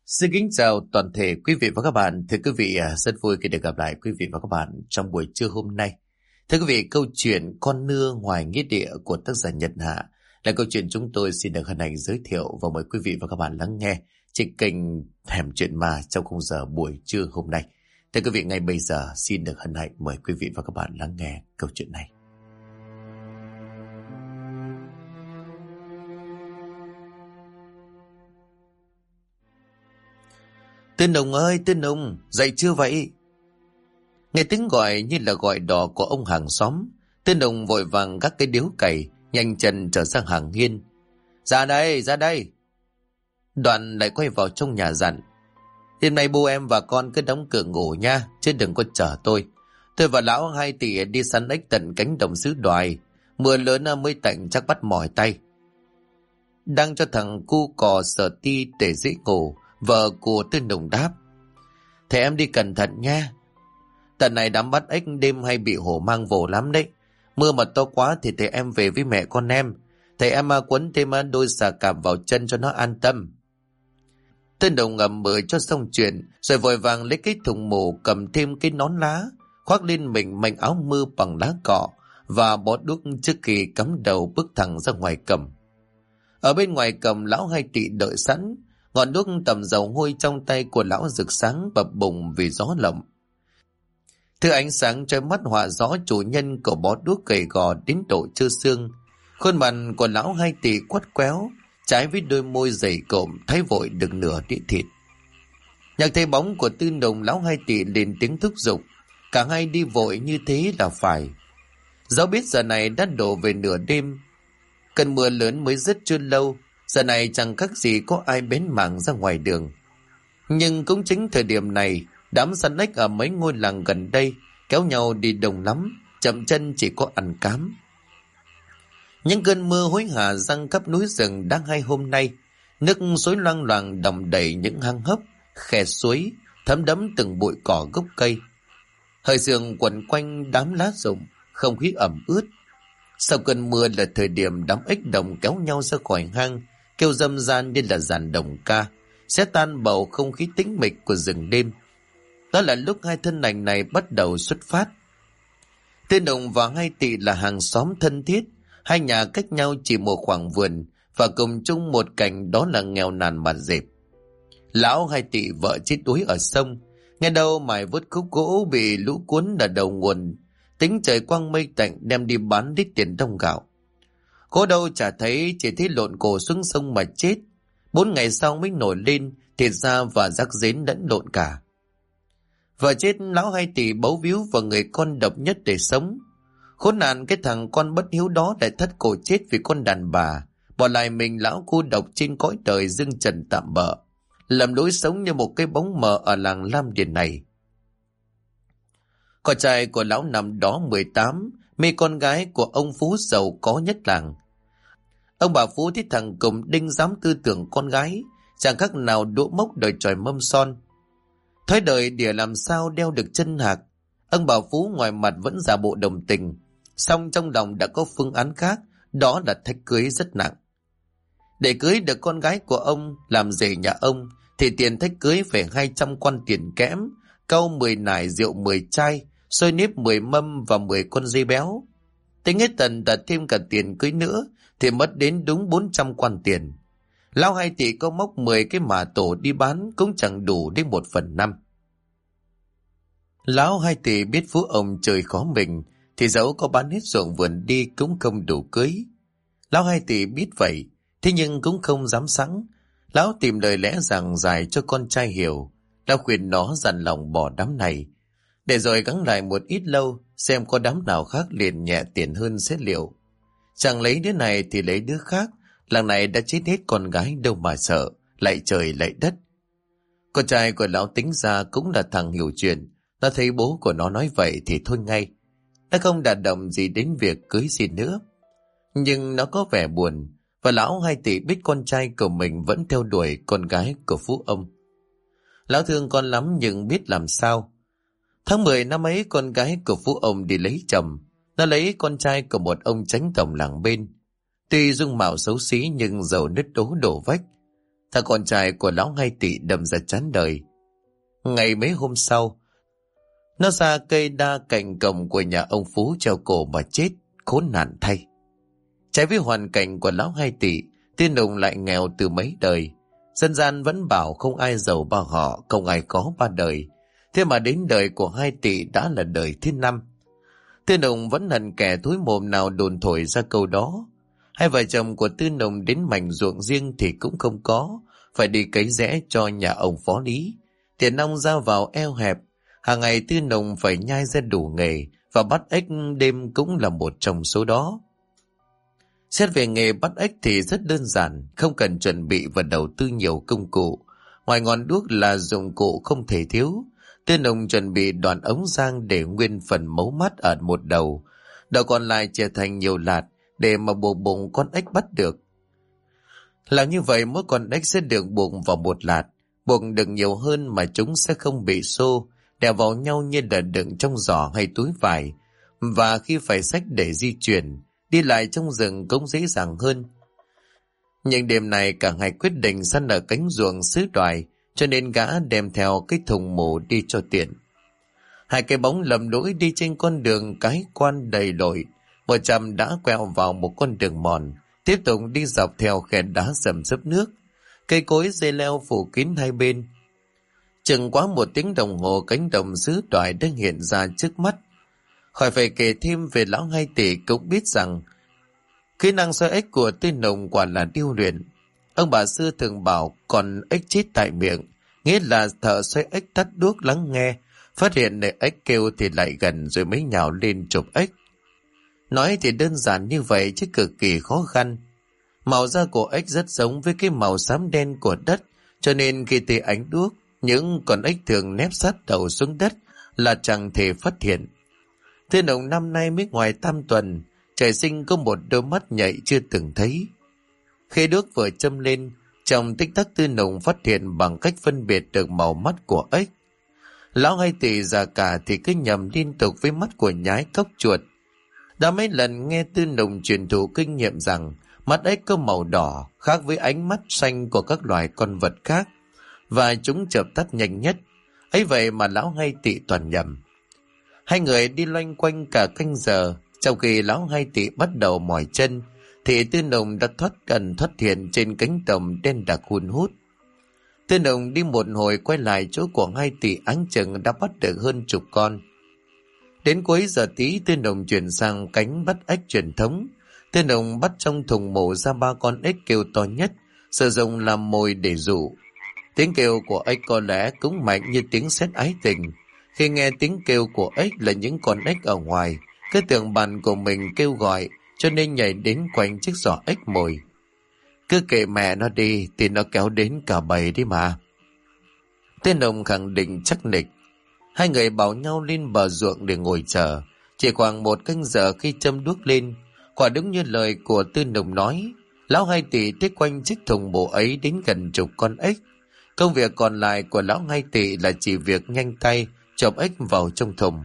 Xin kính chào toàn thể quý vị và các bạn. Thưa quý vị, rất vui khi được gặp lại quý vị và các bạn trong buổi trưa hôm nay. Thưa quý vị, câu chuyện Con nưa ngoài nghĩa địa của tác giả Nhật Hạ là câu chuyện chúng tôi xin được hân hạnh giới thiệu và mời quý vị và các bạn lắng nghe trên kênh Hẻm Chuyện Ma trong khung giờ buổi trưa hôm nay. Thưa quý vị, ngay bây giờ xin được hân hạnh mời quý vị và các bạn lắng nghe câu chuyện này. Tư Nùng ơi, Tư Nùng, dậy chưa vậy? Nghe tiếng gọi như là gọi đỏ của ông hàng xóm, Tư Nùng vội vàng gác cái điếu cày, nhanh chân trở sang hàng hiên. Ra đây, ra đây. Đoạn lại quay vào trong nhà dặn. Đêm nay bu em và con cứ đóng cửa ngủ nha, chứ đừng có chờ tôi. Tôi và lão hai tỷ đi săn ếch tận cánh đồng xứ Đoài, mưa lớn mới tạnh chắc bắt mỏi tay. Đang cho thằng cu cò Sở Ti để dễ ngủ, vợ của Tư Nùng đáp. Thầy em đi cẩn thận nha. Tận này đám bắt ếch đêm hay bị hổ mang vồ lắm đấy. Mưa mà to quá thì thầy em về với mẹ con em. Thầy em quấn thêm đôi xà cạp vào chân cho nó an tâm. Tư Nùng ngầm bự cho xong chuyện, rồi vội vàng lấy cái thùng mù, cầm thêm cái nón lá, khoác lên mình mảnh áo mưa bằng lá cọ và bó đuốc trước khi cắm đầu bước thẳng ra ngoài cầm. Ở bên ngoài cầm, lão hai tỵ đợi sẵn. Ngọn đuốc tầm dầu hôi trong tay của lão rực sáng bập bùng vì gió lộng. Thứ ánh sáng trói mắt họa rõ chủ nhân của bó đuốc gầy gò đến độ trơ xương. Khuôn mặt của lão hai tỵ quắt quéo, trái với đôi môi dày cộm thái vội được nửa đĩa thịt. Nhạc thấy bóng của Tư Nùng, lão hai tỵ lên tiếng thúc giục. Cả hai đi vội như thế là phải. Dẫu biết giờ này đã đổ về nửa đêm, cơn mưa lớn mới dứt chưa lâu, giờ này chẳng khác gì có ai bén mảng ra ngoài đường. Nhưng cũng chính thời điểm này, đám săn ếch ở mấy ngôi làng gần đây kéo nhau đi đông lắm, chậm chân chỉ có ăn cám. Những cơn mưa hối hả giăng khắp núi rừng đang hay hôm nay, nước xối loang loàng đầm đầy những hang hốc, khe suối, thấm đẫm từng bụi cỏ gốc cây. Hơi sương quẩn quanh đám lá rụng, không khí ẩm ướt. Sau cơn mưa là thời điểm đám ếch đồng kéo nhau ra khỏi hang, kêu râm ran như là dàn đồng ca, sẽ tan bầu không khí tĩnh mịch của rừng đêm. Đó là lúc hai thân ảnh này bắt đầu xuất phát. Tư Nùng và hai tỵ là hàng xóm thân thiết, hai nhà cách nhau chỉ một khoảng vườn và cùng chung một cảnh, đó là nghèo nàn mà dẹp. Lão hai tỵ vợ chết đuối ở sông, nghe đâu mải vớt khúc gỗ bị lũ cuốn ở đầu nguồn, tính trời quang mây tạnh đem đi bán đít tiền đông gạo. Có đâu chả thấy, chỉ thấy lộn cổ xuống sông mà chết. 4 ngày sau mới nổi lên, thịt da và rác rến lẫn lộn cả. Vợ chết, lão hai tỷ bấu víu vào người con độc nhất để sống. Khốn nạn cái thằng con bất hiếu đó lại thất cổ chết vì con đàn bà, bỏ lại mình lão cô độc trên cõi đời dương trần tạm bợ, lầm lối sống như một cái bóng mờ ở làng Lam Điền này. Con trai của lão năm đó 18, mê con gái của ông Phú giàu có nhất làng. Ông bà Phú thấy thằng cùng đinh dám tư tưởng con gái, chẳng khác nào đỗ mốc đời tròi mâm son. Thói đời đỉa làm sao đeo được chân hạc. Ông bà Phú ngoài mặt vẫn giả bộ đồng tình, song trong lòng đã có phương án khác, đó là thách cưới rất nặng. Để cưới được con gái của ông làm rể nhà ông thì tiền thách cưới phải 200 quan tiền kẽm, cau 10 nải, rượu 10 chai, xôi nếp 10 mâm và 10 con dê béo. Tính hết tần tật thêm cả tiền cưới nữa thì mất đến đúng 400 quan tiền. Lão hai tỷ có móc 10 cái mả tổ đi bán cũng chẳng đủ đến 1/5. Lão hai tỷ biết phú ông trời khó mình, thì dẫu có bán hết ruộng vườn đi cũng không đủ cưới. Lão hai tỷ biết vậy, thế nhưng cũng không dám sẵn. Lão tìm lời lẽ giảng giải cho con trai hiểu. Lão khuyên nó dằn lòng bỏ đám này, để rồi gắng lại một ít lâu, xem có đám nào khác liền nhẹ tiền hơn sẽ liệu. Chẳng lấy đứa này thì lấy đứa khác, làng này đã chết hết con gái đâu mà sợ, lạy trời lạy đất. Con trai của lão tính ra cũng là thằng hiểu chuyện, nó thấy bố của nó nói vậy thì thôi ngay. Nó không đả động gì đến việc cưới gì nữa. Nhưng nó có vẻ buồn, và lão hai tỷ biết con trai của mình vẫn theo đuổi con gái của phú ông. Lão thương con lắm nhưng biết làm sao. Tháng 10 năm ấy, con gái của phú ông đi lấy chồng. Nó lấy con trai của một ông chánh tổng làng bên. Tuy dung mạo xấu xí nhưng giàu nứt đố đổ vách. Thằng con trai của lão Hai Tỵ đâm ra chán đời. Ngày mấy hôm sau, nó ra cây đa cạnh cổng của nhà ông Phú treo cổ mà chết, khốn nạn thay. Trái với hoàn cảnh của lão Hai Tỵ, Tư Nùng lại nghèo từ mấy đời. Dân gian vẫn bảo không ai giàu ba họ, không ai có ba đời. Thế mà đến đời của Hai Tỵ đã là đời thứ 5. Tư Nùng vẫn hận kẻ thối mồm nào đồn thổi ra câu đó. Hai vợ chồng của Tư Nùng đến mảnh ruộng riêng thì cũng không có, phải đi cấy rẽ cho nhà ông Phó Lý. Tiền nong ra vào eo hẹp, hàng ngày Tư Nùng phải nhai ra đủ nghề, và bắt ếch đêm cũng là một trong số đó. Xét về nghề bắt ếch thì rất đơn giản, không cần chuẩn bị và đầu tư nhiều công cụ. Ngoài ngọn đuốc là dụng cụ không thể thiếu. Tư Nùng chuẩn bị đoạn ống giang để nguyên phần mấu mắt ở một đầu, đầu còn lại chia thành nhiều lạt để mà buộc bụng con ếch bắt được. Làm như vậy mỗi con ếch sẽ được buộc vào một lạt, buộc được nhiều hơn mà chúng sẽ không bị xô, đè vào nhau như là đựng trong giỏ hay túi vải, và khi phải xách để di chuyển, đi lại trong rừng cũng dễ dàng hơn. Nhưng đêm này cả hai quyết định săn ở cánh ruộng xứ Đoài, cho nên gã đem theo cái thùng mù đi cho tiện. Hai cái bóng lầm lũi đi trên con đường cái quan đầy lội. Một chầm đã quẹo vào một con đường mòn, tiếp tục đi dọc theo khe đá rầm rấp nước. Cây cối dây leo phủ kín hai bên. Chừng quá 1 tiếng đồng hồ, cánh đồng xứ Đoài đã hiện ra trước mắt. Khỏi phải kể thêm về lão Hai Tỵ cũng biết rằng kỹ năng soi ếch của Tư Nùng quả là điêu luyện. Ông bà xưa thường bảo còn ếch chết tại miệng, nghĩa là thợ soi ếch tắt đuốc lắng nghe, phát hiện để ếch kêu thì lại gần rồi mới nhào lên chụp ếch. Nói thì đơn giản như vậy chứ cực kỳ khó khăn. Màu da của ếch rất giống với cái màu xám đen của đất, cho nên khi thấy ánh đuốc, những con ếch thường nép sát đầu xuống đất là chẳng thể phát hiện. Tư Nùng năm nay mới ngoài tam tuần, trời sinh có một đôi mắt nhạy chưa từng thấy. Khi đuốc vừa châm lên, trong tích tắc Tư Nùng phát hiện bằng cách phân biệt được màu mắt của ếch. Lão Hai Tỵ già cả thì cứ nhầm liên tục với mắt của nhái cóc chuột. Đã mấy lần nghe Tư Nùng truyền thụ kinh nghiệm rằng mắt ếch có màu đỏ, khác với ánh mắt xanh của các loài con vật khác, và chúng chợp tắt nhanh nhất. Ấy vậy mà lão Hai Tỵ toàn nhầm. Hai người đi loanh quanh cả canh giờ, trong khi lão Hai Tỵ bắt đầu mỏi chân, thì Tư Nùng đã thoát gần thoát hiện trên cánh đồng đen đặc hun hút. Tư Nùng đi một hồi quay lại chỗ của Hai Tỵ, áng chừng đã bắt được hơn 10 con. Đến cuối giờ tí, Tư Nùng chuyển sang cánh bắt ếch truyền thống. Tư Nùng bắt trong thùng mổ ra 3 con ếch kêu to nhất, sử dụng làm mồi để dụ. Tiếng kêu của ếch có lẽ cũng mạnh như tiếng sét ái tình. Khi nghe tiếng kêu của ếch là những con ếch ở ngoài, cứ tưởng bạn của mình kêu gọi, cho nên nhảy đến quanh chiếc giỏ ếch mồi. Cứ kệ mẹ nó đi thì nó kéo đến cả bầy đi mà. Tư Nùng khẳng định chắc nịch. Hai người bảo nhau lên bờ ruộng để ngồi chờ. Chỉ khoảng 1 canh giờ khi châm đuốc lên, quả đúng như lời của Tư Nùng nói, lão Hai Tỵ tới quanh chiếc thùng mổ ấy đến gần 10 con ếch. Công việc còn lại của lão Hai Tỵ là chỉ việc nhanh tay chộp ếch vào trong thùng.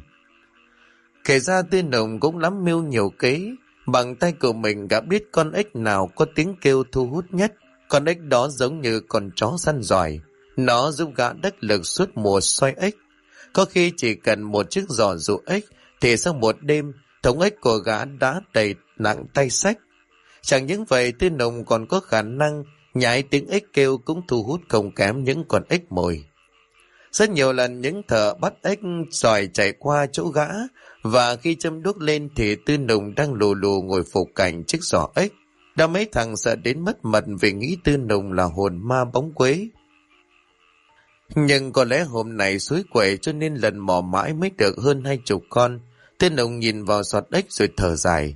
Kể ra Tư Nùng cũng lắm mưu nhiều kế. Bằng tay của mình gã biết con ếch nào có tiếng kêu thu hút nhất. Con ếch đó giống như con chó săn giỏi. Nó giúp gã đắc lực suốt mùa soi ếch. Có khi chỉ cần một chiếc giỏ dụ ếch thì sau một đêm, thùng ếch của gã đã đầy nặng tay xách. Chẳng những vậy, Tư Nùng còn có khả năng nhái tiếng ếch kêu cũng thu hút không kém những con ếch mồi. Rất nhiều lần những thợ bắt ếch giỏi chạy qua chỗ gã, và khi châm đuốc lên thì Tư Nùng đang lù lù ngồi phục cạnh chiếc giỏ ếch. Đã mấy thằng sợ đến mất mật vì nghĩ Tư Nùng là hồn ma bóng quế. Nhưng có lẽ hôm nay suối quậy cho nên lần mò mãi mới được hơn 20 con. Tư Nùng nhìn vào giọt ếch rồi thở dài.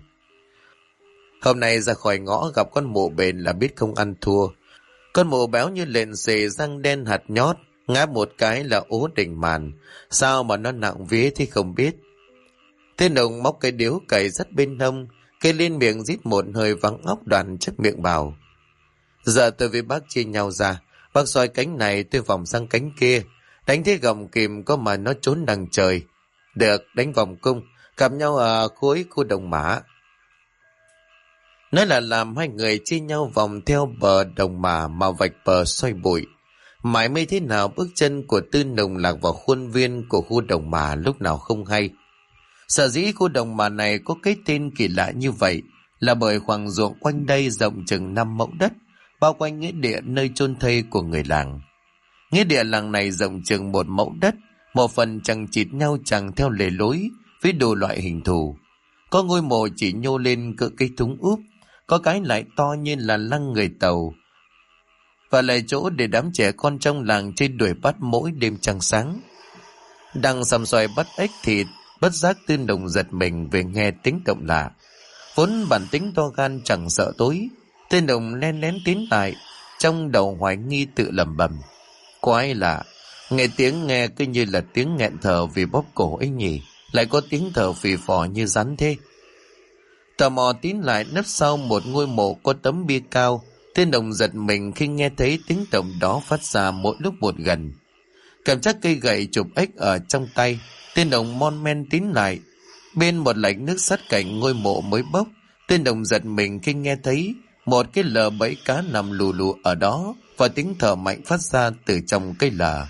Hôm nay ra khỏi ngõ gặp con mụ bền là biết không ăn thua. Con mụ béo như lện xề, răng đen hạt nhót, ngáp một cái là ố đỉnh màn. Sao mà nó nặng vía thì không biết. Tư Nùng móc cái điếu cày rất bên hông, cây lên miệng rít một hơi vắng óc, Đoàn chép miệng bảo: Giờ tôi với bác chia nhau ra, bác soi cánh này, tôi vòng sang cánh kia, đánh thế gồng kìm có mà nó trốn đằng trời. Được, đánh vòng cung, gặp nhau ở cuối khu Đồng Mã. Nói là làm hai người chia nhau vòng theo bờ đồng mà vạch bờ xoay bụi. Mãi mới thế nào bước chân của Tư Nùng lạc vào khuôn viên của khu đồng mà lúc nào không hay. Sở dĩ khu đồng mà này có cái tên kỳ lạ như vậy là bởi khoảng ruộng quanh đây rộng chừng 5 mẫu đất, bao quanh nghĩa địa nơi chôn thây của người làng. Nghĩa địa làng này rộng chừng 1 mẫu đất, một phần chằng chịt nhau chẳng theo lề lối với đủ loại hình thù. Có ngôi mộ chỉ nhô lên cỡ cây thúng úp, có cái lại to như là lăng người Tàu, và là chỗ để đám trẻ con trong làng chơi đuổi bắt mỗi đêm trăng sáng. Đang sầm xoài bắt ếch thì bất giác Tư Nùng giật mình về nghe tiếng động lạ. Vốn bản tính to gan chẳng sợ tối, Tư Nùng len lén tiến lại, trong đầu hoài nghi tự lẩm bẩm: quái lạ, nghe tiếng nghe cứ như là tiếng nghẹn thở vì bóp cổ ấy nhỉ, lại có tiếng thở phì phò như rắn thế. Tò mò tiến lại nấp sau một ngôi mộ có tấm bia cao, Tư Nùng giật mình khi nghe thấy tiếng động đó phát ra mỗi lúc một gần. Cầm chắc cây gậy chụp ếch ở trong tay, Tư Nùng mon men tiến lại. Bên một lạch nước sát cạnh ngôi mộ mới bốc, Tư Nùng giật mình khi nghe thấy một cái lờ bẫy cá nằm lù lù ở đó và tiếng thở mạnh phát ra từ trong cây lờ.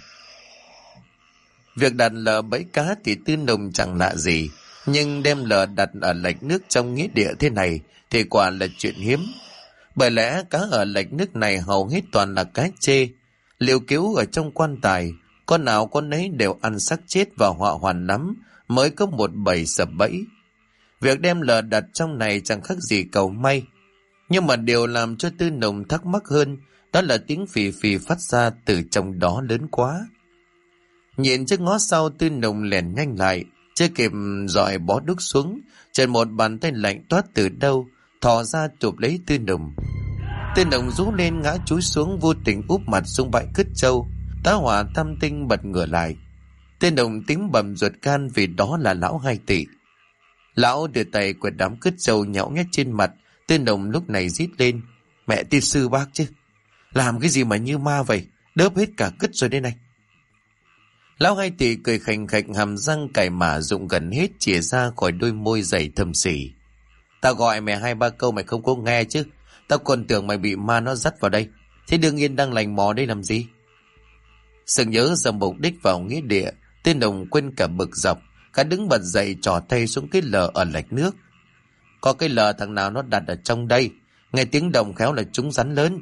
Việc đặt lờ bẫy cá thì Tư Nùng chẳng lạ gì, nhưng đem lờ đặt ở lạch nước trong nghĩa địa thế này thì quả là chuyện hiếm. Bởi lẽ cá ở lạch nước này hầu hết toàn là cá chê, liều cứu ở trong quan tài, con nào con nấy đều ăn xác chết và họa hoàn lắm mới có một bầy sập bẫy. Việc đem lờ đặt trong này chẳng khác gì cầu may. Nhưng mà điều làm cho Tư Nùng thắc mắc hơn đó là tiếng phì phì phát ra từ trong đó lớn quá. Nhìn trước ngó sau, Tư Nùng lèn nhanh lại, chưa kịp dọi bó đúc xuống, chợt một bàn tay lạnh toát từ đâu thò ra chụp lấy Tư Nùng. Tư Nùng rú lên ngã chúi xuống, vô tình úp mặt xuống bãi cứt trâu. Tá Hỏa Tam Tinh bật ngửa lại. Tư Nùng tím bầm ruột gan vì đó là lão Hai Tỵ. Lão đưa tay quẹt đám cứt trâu nhão nhét trên mặt. Tư Nùng lúc này rít lên: mẹ tiên sư bác chứ, làm cái gì mà như ma vậy, đớp hết cả cứt rồi đây này. Lão Hai Tỵ cười khành khạch, hàm răng cày mả rụng gần hết chìa ra khỏi đôi môi dày thâm sỉ. Tao gọi mày 2-3 câu mày không có nghe chứ, tao còn tưởng mày bị ma nó dắt vào đây, thế đương nhiên đang lành mò đây làm gì. Sừng nhớ ra mục đích vào nghĩa địa, Tư Nùng quên cả bực dọc, cả đứng bật dậy trỏ tay xuống cái lờ ở lạch nước. Có cái lờ thằng nào nó đặt ở trong đây, nghe tiếng động khéo là chúng rắn lớn.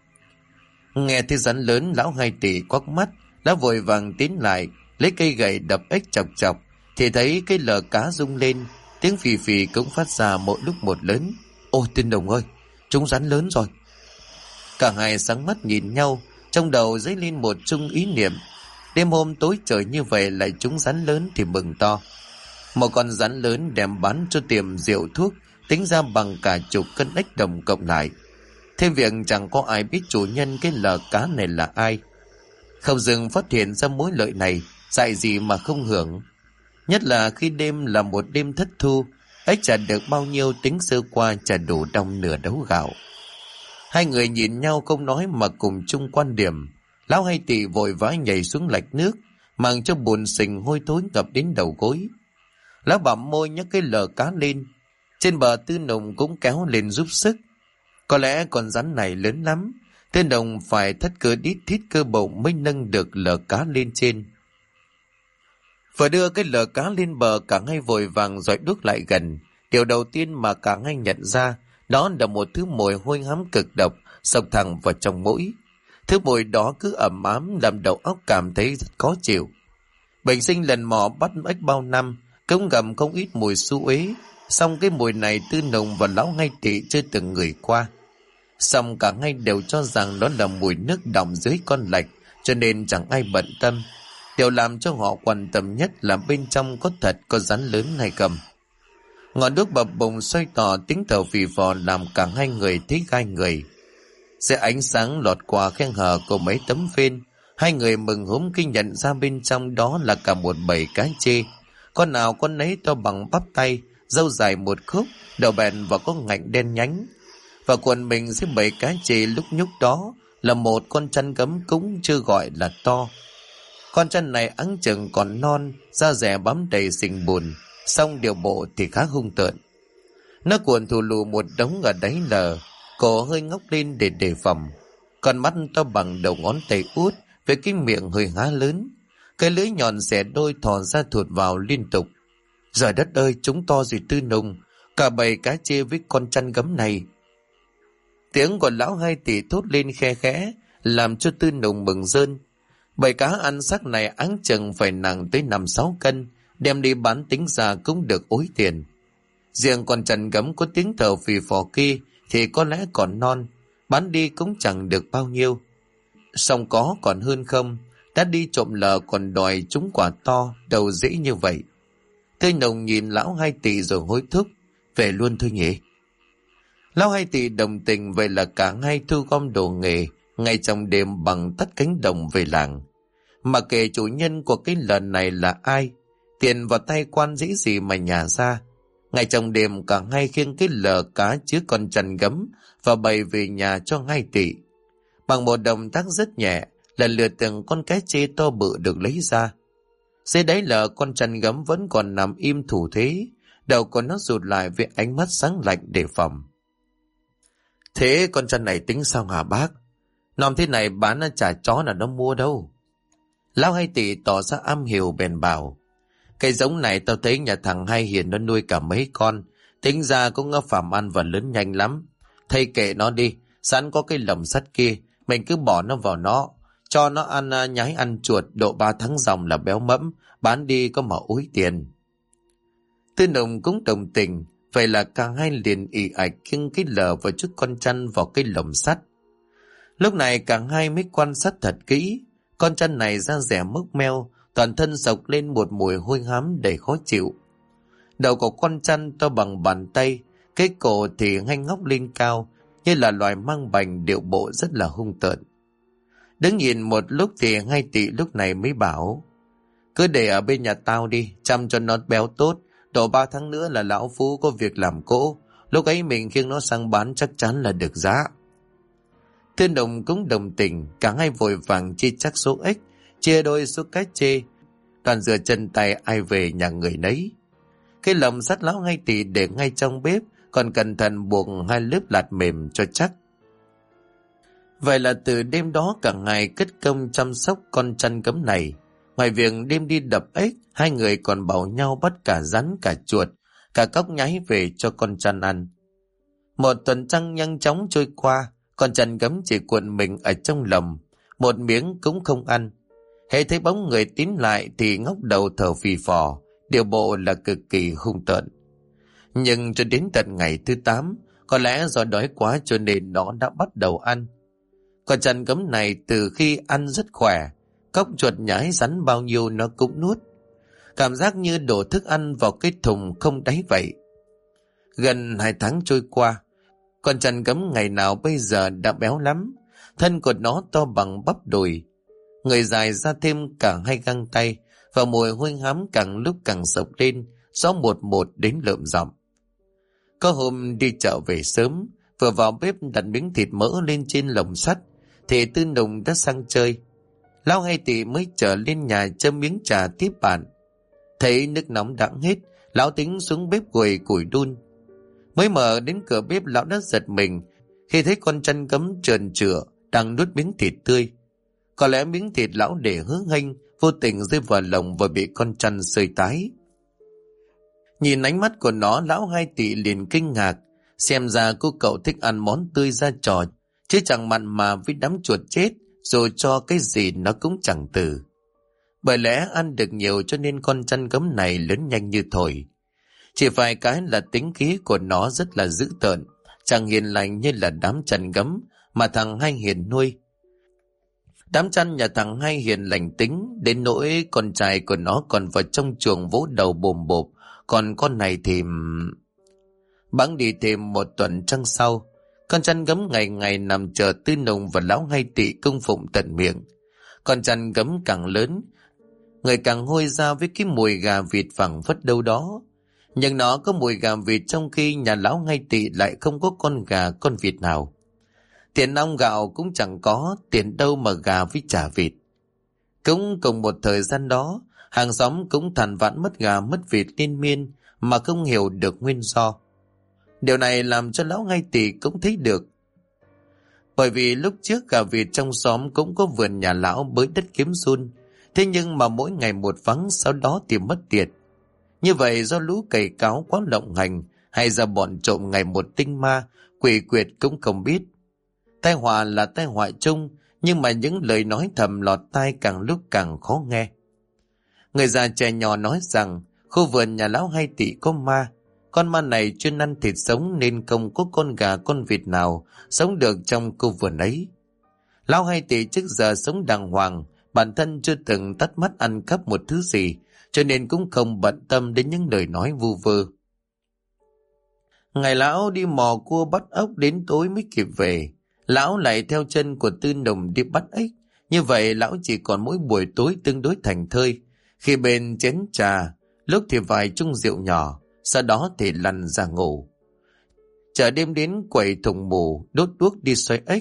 Nghe thấy rắn lớn, lão Hai Tỵ quắc mắt, lão vội vàng tiến lại, lấy cây gậy đập ếch chọc chọc, thì thấy cái lờ cá rung lên, tiếng phì phì cũng phát ra mỗi lúc một lớn. Ôi Tư Nùng ơi, chúng rắn lớn rồi. Cả hai sáng mắt nhìn nhau, trong đầu dấy lên một chung ý niệm. Đêm hôm tối trời như vậy lại chúng rắn lớn thì mừng to. Một con rắn lớn đem bán cho tiệm rượu thuốc, tính ra bằng cả chục cân ếch đồng cộng lại. Thêm việc chẳng có ai biết chủ nhân cái lờ cá này là ai. Không dừng phát hiện ra mối lợi này, dạy gì mà không hưởng. Nhất là khi đêm là một đêm thất thu, ếch chả được bao nhiêu tính sơ qua chả đủ đong nửa đấu gạo. Hai người nhìn nhau không nói mà cùng chung quan điểm. Lão Hai Tỵ vội vã nhảy xuống lạch nước, mang cho bùn sình hôi thối ngập đến đầu gối. Lão bặm môi nhấc cái lờ cá lên. Trên bờ Tư Nùng cũng kéo lên giúp sức. Có lẽ con rắn này lớn lắm, Tư Nùng phải thất cơ đít thít cơ bụng mới nâng được lờ cá lên trên. Vừa đưa cái lờ cá lên bờ, cả hai vội vàng dọi đuốc lại gần. Điều đầu tiên mà cả hai nhận ra đó là một thứ mùi hôi hám cực độc xộc thẳng vào trong mũi. Thứ mùi đó cứ ẩm ám làm đầu óc cảm thấy rất khó chịu. Bình sinh lần mò bắt ếch bao năm cũng gặm không ít mùi xú uế, song cái mùi này Tư Nùng và lão Hai Tỵ chưa từng ngửi qua. Song cả hai đều cho rằng đó là mùi nước đọng dưới con lạch, cho nên chẳng ai bận tâm. Điều làm cho họ quan tâm nhất là bên trong có thật có rắn lớn hay không. Ngọn đuốc bập bùng xoay tỏ, tiếng thở phì phò làm cả hai người thấy gai người. Dưới ánh sáng lọt qua khe hở của mấy tấm phên, hai người mừng húm khi nhận ra bên trong đó là cả một bầy cá chê. Con nào con nấy to bằng bắp tay, râu dài một khúc, đầu bèn và có ngạnh đen nhánh. Và quần mình dưới bầy cá chê lúc nhúc đó là một con chăn cấm cũng chưa gọi là to. Con chăn này áng chừng còn non, da rẻ bám đầy sình bùn, song điều bộ thì khá hung tợn. Nó cuộn thù lù một đống ở đáy lờ, cổ hơi ngóc lên để đề phòng. Con mắt to bằng đầu ngón tay út, với cái miệng hơi há lớn. Cái lưỡi nhọn xẻ đôi thò ra thụt vào liên tục. Trời đất ơi, chúng to gì Tư Nùng, cả bầy cá chê với con chăn gấm này. Tiếng của lão 2 tỷ thốt lên khe khẽ, làm cho Tư Nùng mừng rơn. Bầy cá ăn sắc này áng chừng phải nặng tới 5-6 cân, đem đi bán tính ra cũng được ối tiền. Riêng con chăn gấm có tiếng thở phì phò kia thì có lẽ còn non, bán đi cũng chẳng được bao nhiêu. Song có còn hơn không, đã đi trộm lờ còn đòi chúng quả to, đầu dễ như vậy. Tư Nùng nhìn lão 2 tỷ rồi hối thúc, về luôn thôi nhỉ. Lão 2 tỷ đồng tình, vậy là cả hai thu gom đồ nghề ngay trong đêm bằng tất cánh đồng về làng. Mà kể chủ nhân của cái lần này là ai, tiền vào tay quan dĩ gì mà nhả ra. Ngay trong đêm cả hai khiêng cái lờ cá chứa con chăn gấm và bày về nhà cho 2 tỷ. Bằng một động tác rất nhẹ, lần lượt từng con cá chê to bự được lấy ra. Dưới đáy lờ con chăn gấm vẫn còn nằm im thủ thế, đầu của nó rụt lại với ánh mắt sáng lạnh đề phòng. Thế con chăn này tính sao hả bác? Nòm thế này bán chả chó nào nó mua đâu. Lão 2 tỷ tỏ ra am hiểu bèn bảo. Cái giống này tao thấy nhà thằng Hai Hiền nó nuôi cả mấy con, tính ra cũng phàm ăn và lớn nhanh lắm. Thầy kệ nó đi, sẵn có cái lồng sắt kia, mình cứ bỏ nó vào nó, cho nó ăn nhái ăn chuột, độ 3 tháng dòng là béo mẫm, bán đi có mà úi tiền. Tư Nùng cũng đồng tình, vậy là cả hai liền ì ạch khiêng cái lờ và chút con chăn vào cái lồng sắt. Lúc này cả hai mới quan sát thật kỹ, con chăn này da dẻ mốc meo, toàn thân sộc lên một mùi hôi hám đầy khó chịu. Đầu của con chăn to bằng bàn tay, cái cổ thì hanh ngóc lên cao, như là loài mang bành, điệu bộ rất là hung tợn. Đứng nhìn một lúc thì 2 tỷ lúc này mới bảo, cứ để ở bên nhà tao đi, chăm cho nó béo tốt, độ 3 tháng nữa là lão Phú có việc làm cỗ, lúc ấy mình khiêng nó sang bán chắc chắn là được giá. Tư Nùng cũng đồng tình, cả hai vội vàng chia chắc số ếch, chia đôi số cá chê, toàn rửa chân tay ai về nhà người nấy. Cái lồng sắt lão 2 tỷ để ngay trong bếp, còn cẩn thận buộc 2 lớp lạt mềm cho chắc. Vậy là từ đêm đó cả ngày cất công chăm sóc con chăn gấm này. Ngoài việc đêm đi đập ếch, hai người còn bảo nhau bắt cả rắn cả chuột, cả cóc nhái về cho con chăn ăn. Một tuần trăng nhanh chóng trôi qua, con chăn gấm chỉ cuộn mình ở trong lồng, một miếng cũng không ăn. Hễ thấy bóng người tiến lại thì ngóc đầu thở phì phò, điều bộ là cực kỳ hung tợn. Nhưng cho đến tận ngày thứ 8, có lẽ do đói quá cho nên nó đã bắt đầu ăn. Con chăn gấm này từ khi ăn rất khỏe, cóc chuột nhái rắn bao nhiêu nó cũng nuốt. Cảm giác như đổ thức ăn vào cái thùng không đáy vậy. Gần 2 tháng trôi qua, con chăn gấm ngày nào bây giờ đã béo lắm. Thân của nó to bằng bắp đùi, người dài ra thêm cả 2 găng tay, và mùi hôi hám càng lúc càng sộc lên, gió một một đến lợm giọng. Có hôm đi chợ về sớm, vừa vào bếp đặt miếng thịt mỡ lên trên lồng sắt, thì Tư Nùng đã sang chơi. Lão 2 tỷ mới trở lên nhà châm miếng trà tiếp bạn. Thấy nước nóng đã hết, lão tính xuống bếp quầy củi đun. Mới mở đến cửa bếp, lão đã giật mình khi thấy con chăn gấm trườn trựa đang nuốt miếng thịt tươi. Có lẽ miếng thịt lão để hớ hênh, vô tình rơi vào lồng và bị con chăn sơi tái. Nhìn ánh mắt của nó, lão 2 tỷ liền kinh ngạc. Xem ra cô cậu thích ăn món tươi ra trò, chứ chẳng mặn mà với đám chuột chết, rồi cho cái gì nó cũng chẳng từ. Bởi lẽ ăn được nhiều cho nên con chăn gấm này lớn nhanh như thổi. Chỉ phải cái là tính khí của nó rất là dữ tợn, chẳng hiền lành như là đám chăn gấm mà thằng Hai Hiền nuôi. Đám chăn nhà thằng Hai Hiền lành tính, đến nỗi con trai của nó còn vào trong chuồng vỗ đầu bồm bộp, còn con này thì... Bẵng đi thêm 1 tuần trăng sau, con chăn gấm ngày ngày nằm chờ Tư Nùng và lão 2 tỷ cung phụng tận miệng. Con chăn gấm càng lớn, người càng hôi ra với cái mùi gà vịt phảng phất đâu đó. Nhưng nó có mùi gà vịt trong khi nhà lão 2 tỷ lại không có con gà con vịt nào. Tiền ong gạo cũng chẳng có, tiền đâu mà gà với chả vịt. Cũng cùng một thời gian đó, hàng xóm cũng thằn vãn mất gà mất vịt liên miên mà không hiểu được nguyên do. Điều này làm cho lão Hai Tỷ cũng thấy được. Bởi vì lúc trước gà vịt trong xóm cũng có vườn nhà lão bới đất kiếm giun. Thế nhưng mà mỗi ngày một vắng, sau đó thì mất tiệt. Như vậy do lũ cày cáo quá lộng hành, hay do bọn trộm ngày một tinh ma, quỷ quyệt cũng không biết. Tai họa là tai họa chung, nhưng mà những lời nói thầm lọt tai càng lúc càng khó nghe. Người già trẻ nhỏ nói rằng khu vườn nhà lão Hai Tỷ có ma. Con ma này chuyên ăn thịt sống nên không có con gà con vịt nào sống được trong khu vườn ấy. Lão Hai Tỷ trước giờ sống đàng hoàng, bản thân chưa từng tắt mắt ăn cắp một thứ gì, cho nên cũng không bận tâm đến những lời nói vu vơ. Ngày lão đi mò cua bắt ốc đến tối mới kịp về. Lão lại theo chân của Tư Nùng đi bắt ếch. Như vậy lão chỉ còn mỗi buổi tối tương đối thành thơi. Khi bên chén trà, lúc thì vài chung rượu nhỏ, sau đó thì lăn ra ngủ. Chợ đêm đến quầy thùng mù, đốt đuốc đi xoay ếch.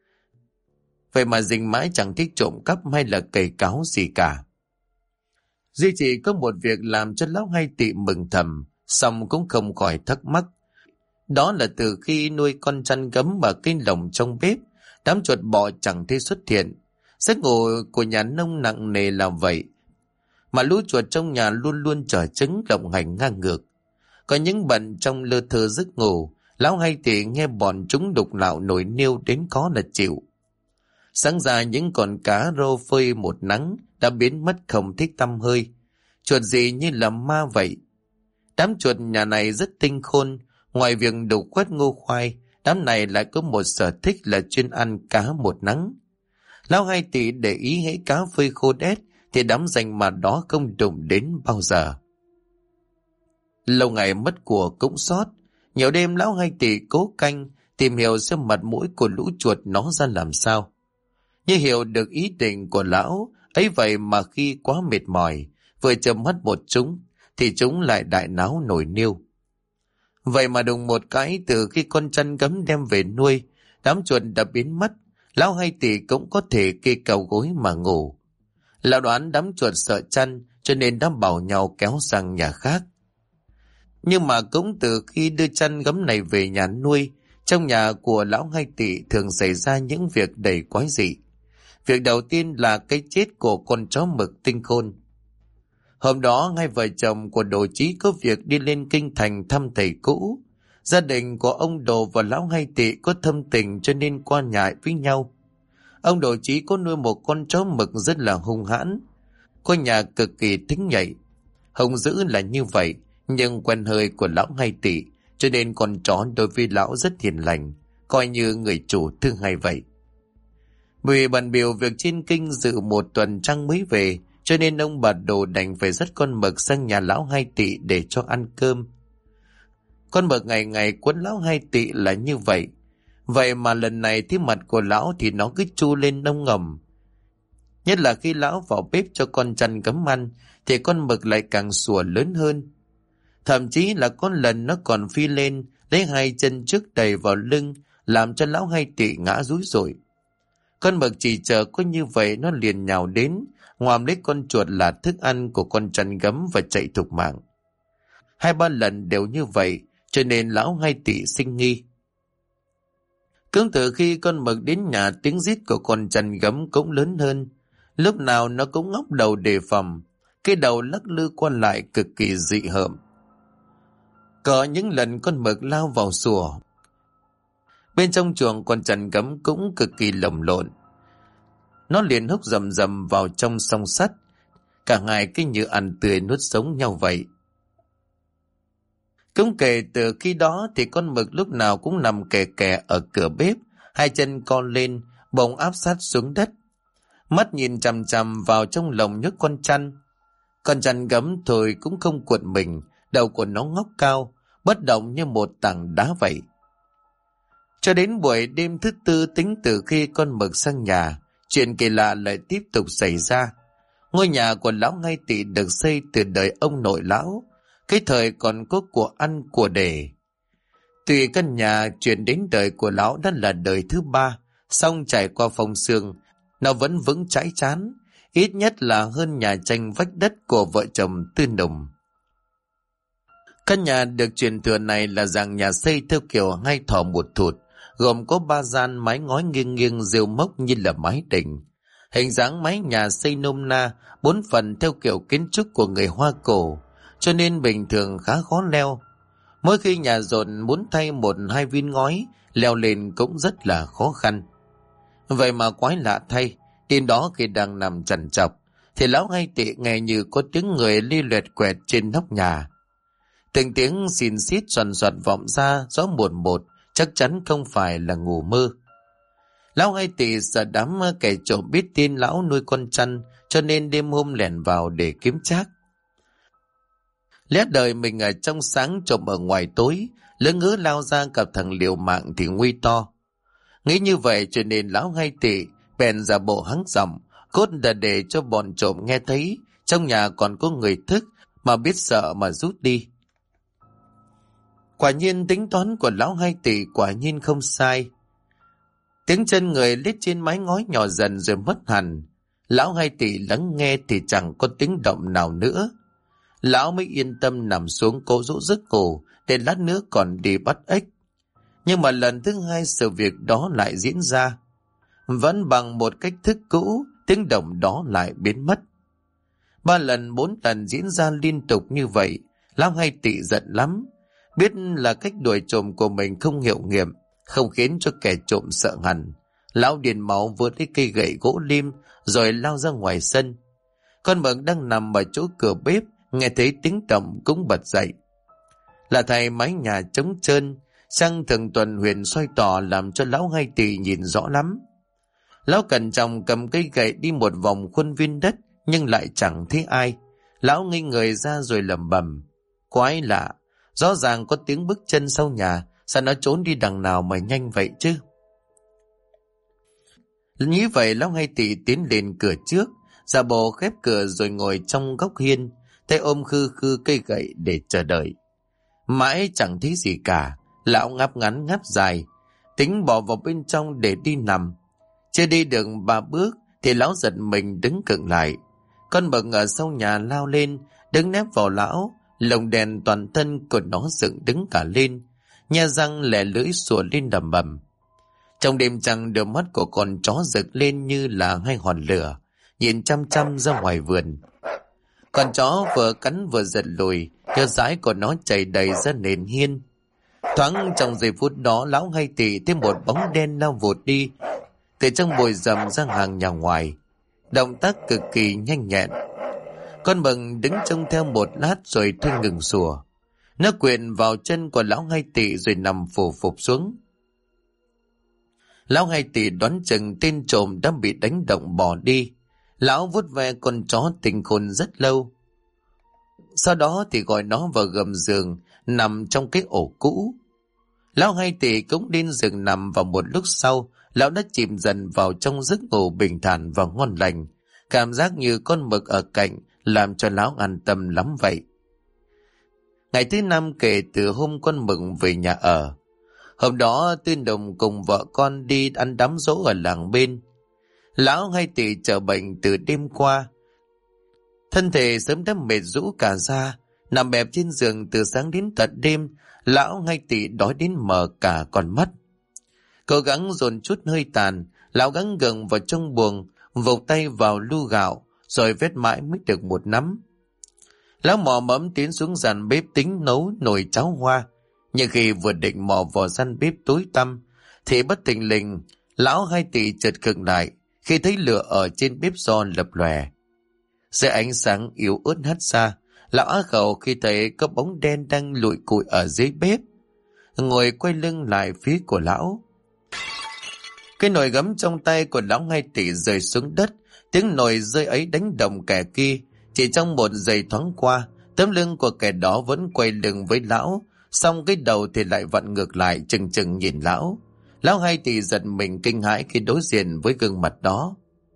Vậy mà rình mãi chẳng thích trộm cắp hay là cày cáo gì cả. Duy chỉ có một việc làm cho lão Hai Tỷ mừng thầm, xong cũng không khỏi thắc mắc. Đó là từ khi nuôi con chăn gấm ở cái lồng trong bếp, đám chuột bọ chẳng thấy xuất hiện. Giấc ngủ của nhà nông nặng nề là vậy, mà lũ chuột trong nhà luôn luôn trở trứng lộng hành ngang ngược. Có những bận trong lơ thơ giấc ngủ, lão Hai Tỷ nghe bọn chúng đục lạo nồi niêu đến có là chịu. Sáng ra những con cá rô phơi một nắng đã biến mất không thích tăm hơi. Chuột gì như là ma vậy. Đám chuột nhà này rất tinh khôn, ngoài việc đục khoét ngô khoai, đám này lại có một sở thích là chuyên ăn cá một nắng. Lão Hai Tỷ để ý hễ cá phơi khô đét thì đám danh mà đó không đụng đến bao giờ. Lâu ngày mất của cũng sót, nhiều đêm lão Hai Tỷ cố canh tìm hiểu xem mặt mũi của lũ chuột nó ra làm sao. Như hiểu được ý định của lão ấy, vậy mà khi quá mệt mỏi vừa chợp mắt một chúng thì chúng lại đại náo nổi niêu. Vậy mà đùng một cái, từ khi con chăn gấm đem về nuôi, đám chuột đã biến mất. Lão Hai Tỷ cũng có thể kê cầu gối mà ngủ. Lão đoán đám chuột sợ chăn cho nên đã bảo nhau kéo sang nhà khác. Nhưng mà cũng từ khi đưa chăn gấm này về nhà nuôi, trong nhà của lão Hai Tỷ thường xảy ra những việc đầy quái dị. Việc đầu tiên là cái chết của con chó mực tinh khôn. Hôm đó hai vợ chồng của Đồ Chí có việc đi lên kinh thành thăm thầy cũ. Gia đình của ông Đồ và lão Hai Tỷ có thâm tình cho nên qua nhà với nhau. Ông Đồ Chí có nuôi một con chó mực rất là hung hãn, có nhà cực kỳ thính nhạy. Hung dữ là như vậy, nhưng quen hơi của lão Hai Tỷ, cho nên con chó đối với lão rất hiền lành, coi như người chủ thương hay vậy. Vì bận biểu việc trên kinh dự một tuần trăng mới về, cho nên ông bà Đồ đành phải dắt con mực sang nhà lão Hai Tỷ để cho ăn cơm. Con mực ngày ngày quấn lão Hai Tỷ là như vậy. Vậy mà lần này thấy mặt của lão thì nó cứ chu lên nông ngầm. Nhất là khi lão vào bếp cho con chăn gấm ăn thì con mực lại càng sủa lớn hơn. Thậm chí là có lần nó còn phi lên, lấy hai chân trước đẩy vào lưng, làm cho lão Hai Tỷ ngã rúi rủi. Con mực chỉ chờ có như vậy nó liền nhào đến, ngoạm lấy con chuột là thức ăn của con chăn gấm và chạy thục mạng. 2-3 lần đều như vậy, cho nên lão Hai Tỷ sinh nghi. Cũng từ khi con mực đến nhà, tiếng rít của con chăn gấm cũng lớn hơn. Lúc nào nó cũng ngóc đầu đề phòng, cái đầu lắc lư qua lại cực kỳ dị hợm. Có những lần con mực lao vào sủa. Bên trong chuồng con chăn gấm cũng cực kỳ lồng lộn. Nó liền húc rầm rầm vào trong song sắt, cả hai cứ như ăn tươi nuốt sống nhau vậy. Cũng kể từ khi đó thì con mực lúc nào cũng nằm kè kè ở cửa bếp, hai chân co lên, bồng áp sát xuống đất. Mắt nhìn chằm chằm vào trong lồng nhốt con chăn. Con chăn gấm thôi cũng không cuộn mình, đầu của nó ngóc cao, bất động như một tảng đá vậy. Cho đến buổi đêm thứ tư tính từ khi con mực sang nhà, chuyện kỳ lạ lại tiếp tục xảy ra. Ngôi nhà của lão Hai Tỷ được xây từ đời ông nội lão, cái thời còn có của ăn của để. Tuy căn nhà chuyển đến đời của lão đã là đời thứ 3, song trải qua phong sương, nó vẫn vững chãi chán, ít nhất là hơn nhà tranh vách đất của vợ chồng Tư Nùng. Căn nhà được truyền thừa này là dạng nhà xây theo kiểu hai thò một thụt, gồm có 3 gian, mái ngói nghiêng nghiêng rêu mốc như là mái đình. Hình dáng mái nhà xây nôm na 4 phần theo kiểu kiến trúc của người Hoa cổ, cho nên bình thường khá khó leo. Mỗi khi nhà dồn muốn thay 1-2 viên ngói, leo lên cũng rất là khó khăn. Vậy mà quái lạ thay, đêm đó khi đang nằm trằn trọc, thì lão Hai Tỵ nghe như có tiếng người li loẹt quẹt trên nóc nhà. Từng tiếng xìn xít xoằn xoặt vọng ra rõ một một, chắc chắn không phải là ngủ mơ. Lão Hai Tỵ sợ đám kẻ trộm biết tin lão nuôi con chăn, cho nên đêm hôm lẻn vào để kiếm trác. Lẽ đời mình ở trong sáng, trộm ở ngoài tối, lỡ ngớ lao ra gặp thằng liều mạng thì nguy to. Nghĩ như vậy cho nên lão Hai Tỵ bèn giả bộ hắng giọng, cốt là để cho bọn trộm nghe thấy trong nhà còn có người thức mà biết sợ mà rút đi. Quả nhiên tính toán của lão Hai Tỵ quả nhiên không sai. Tiếng chân người lít trên mái ngói nhỏ dần rồi mất hẳn. Lão Hai Tỵ lắng nghe thì chẳng có tiếng động nào nữa. Lão mới yên tâm nằm xuống cố dỗ giấc ngủ để lát nữa còn đi bắt ếch. Nhưng mà lần thứ hai sự việc đó lại diễn ra. Vẫn bằng một cách thức cũ, tiếng động đó lại biến mất. 3 lần 4 lần diễn ra liên tục như vậy, lão Hai Tỵ giận lắm. Biết là cách đuổi trộm của mình không hiệu nghiệm, không khiến cho kẻ trộm sợ hẳn. Lão điên máu vượt lấy cây gậy gỗ lim rồi lao ra ngoài sân. Con Mận đang nằm ở chỗ cửa bếp, nghe thấy tiếng động cũng bật dậy. Là thầy mái nhà trống trơn, sang thường tuần huyền xoay tỏ làm cho lão Hai Tỵ nhìn rõ lắm. Lão cẩn trọng cầm cây gậy đi một vòng khuôn viên đất nhưng lại chẳng thấy ai. Lão ngây người ra rồi lẩm bẩm: quái lạ, rõ ràng có tiếng bước chân sau nhà, sao nó trốn đi đằng nào mà nhanh vậy chứ? Nghĩ vậy lão Hai Tỵ tiến lên cửa trước, giả bộ khép cửa rồi ngồi trong góc hiên, tay ôm khư khư cây gậy để chờ đợi. Mãi chẳng thấy gì cả, lão ngáp ngắn ngáp dài, tính bỏ vào bên trong để đi nằm. Chưa đi được 3 bước thì lão giật mình đứng khựng lại. Con Mận ở sau nhà lao lên, đứng nép vào lão, lồng đèn toàn thân của nó dựng đứng cả lên, nhe răng lẻ lưỡi sủa lên đầm bầm. Trong đêm trăng, đôi mắt của con chó rực lên như là 2 hòn lửa, nhìn chăm chăm ra ngoài vườn. Con chó vừa cắn vừa giật lùi, theo dãi của nó chảy đầy ra nền hiên. Thoáng trong giây phút đó, lão Hai Tỵ thấy một bóng đen lao vụt đi từ trong bụi rậm ra hàng nhà ngoài, động tác cực kỳ nhanh nhẹn. Con Mận đứng trông theo một lát rồi thôi ngừng sủa. Nó quyện vào chân của lão Hai Tỵ rồi nằm phù phục xuống. Lão Hai Tỵ đoán chừng tên trộm đã bị đánh động bỏ đi. Lão vuốt ve con chó tinh khôn rất lâu. Sau đó thì gọi nó vào gầm giường, nằm trong cái ổ cũ. Lão Hai Tỵ cũng lên giường nằm, vào một lúc sau, lão đã chìm dần vào trong giấc ngủ bình thản và ngon lành. Cảm giác như con mực ở cạnh làm cho lão an tâm lắm vậy. Ngày thứ 5 kể từ hôm con Mực về nhà ở. Hôm đó Tư Đồng cùng vợ con đi ăn đám giỗ ở làng bên. Lão Hai Tỵ chở bệnh từ đêm qua. Thân thể sớm đã mệt rũ cả ra, nằm bẹp trên giường từ sáng đến tận đêm. Lão Hai Tỵ đói đến mờ cả con mắt. Cố gắng dồn chút hơi tàn, lão gắng gượng vào trong buồng, vụt tay vào lu gạo, rồi vét mãi mới được một nắm. Lão mò mẫm tiến xuống gian bếp tính nấu nồi cháo hoa, nhưng khi vừa định mò vào gian bếp tối tăm, thì bất thình lình lão Hai Tỵ chợt khựng lại khi thấy lửa ở trên bếp giò lập lòe. Dưới ánh sáng yếu ớt hắt ra, lão á khẩu khi thấy có bóng đen đang lụi cụi ở dưới bếp, ngồi quay lưng lại phía của lão. Cái nồi gấm trong tay của lão Hai Tỵ rơi xuống đất, tiếng nồi rơi ấy đánh động kẻ kia. Chỉ trong một giây thoáng qua, tấm lưng của kẻ đó vẫn quay lưng với lão, song cái đầu thì lại vặn ngược lại chừng chừng nhìn lão. Lão Hai Tỵ giật mình kinh hãi khi đối diện với gương mặt đó.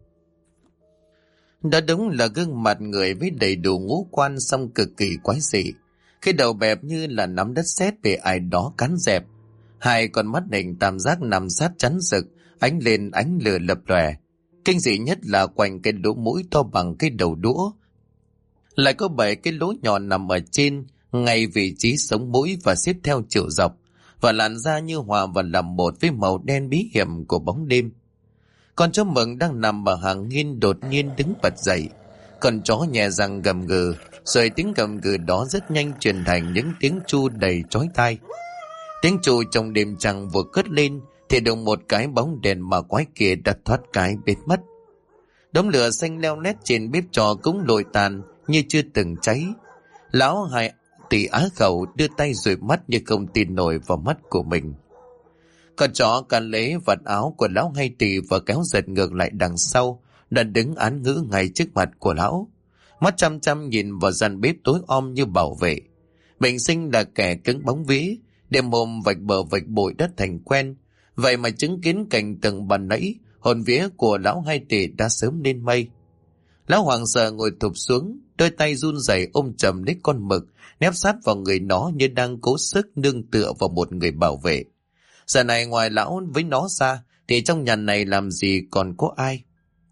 Đó đúng là gương mặt người với đầy đủ ngũ quan, song cực kỳ quái dị. Cái đầu bẹp như là nắm đất sét bị ai đó cắn dẹp. 2 con mắt hình tam giác nằm sát chắn rực, ánh lên ánh lửa lập lòe. Kinh dị nhất là quanh cái lỗ mũi to bằng cái đầu đũa lại có 7 cái lỗ nhọn nằm ở trên, ngay vị trí sống mũi và xếp theo chiều dọc, và làn da như hòa và làm một với màu đen bí hiểm của bóng đêm. Con chó mừng đang nằm ở hàng hiên đột nhiên đứng bật dậy. Con chó nhẹ răng gầm gừ, rồi tiếng gầm gừ đó rất nhanh truyền thành những tiếng tru đầy chói tai. Tiếng tru trong đêm trăng vừa cất lên thì đùng một cái bóng đèn mà quái kia đã thoát cái biến mất. Đống lửa xanh leo lét trên bếp trò cũng lụi tàn như chưa từng cháy. Lão Hai Tỷ á khẩu đưa tay dụi mắt như không tin nổi vào mắt của mình. Con chó cắn lấy vạt áo của lão Hai Tỷ và kéo giật ngược lại đằng sau, đang đứng án ngữ ngay trước mặt của lão. Mắt chăm chăm nhìn vào gian bếp tối om như bảo vệ. Bình sinh là kẻ cứng bóng vía, đêm hôm vạch bờ vạch bụi đất thành quen. Vậy mà chứng kiến cảnh tượng ban nãy, hồn vía của lão Hai Tỷ đã sớm lên mây. Lão hoảng sợ ngồi thụp xuống, đôi tay run rẩy ôm chầm lấy con mực, nép sát vào người nó như đang cố sức nương tựa vào một người bảo vệ. Giờ này ngoài lão với nó ra, thì trong nhà này làm gì còn có ai?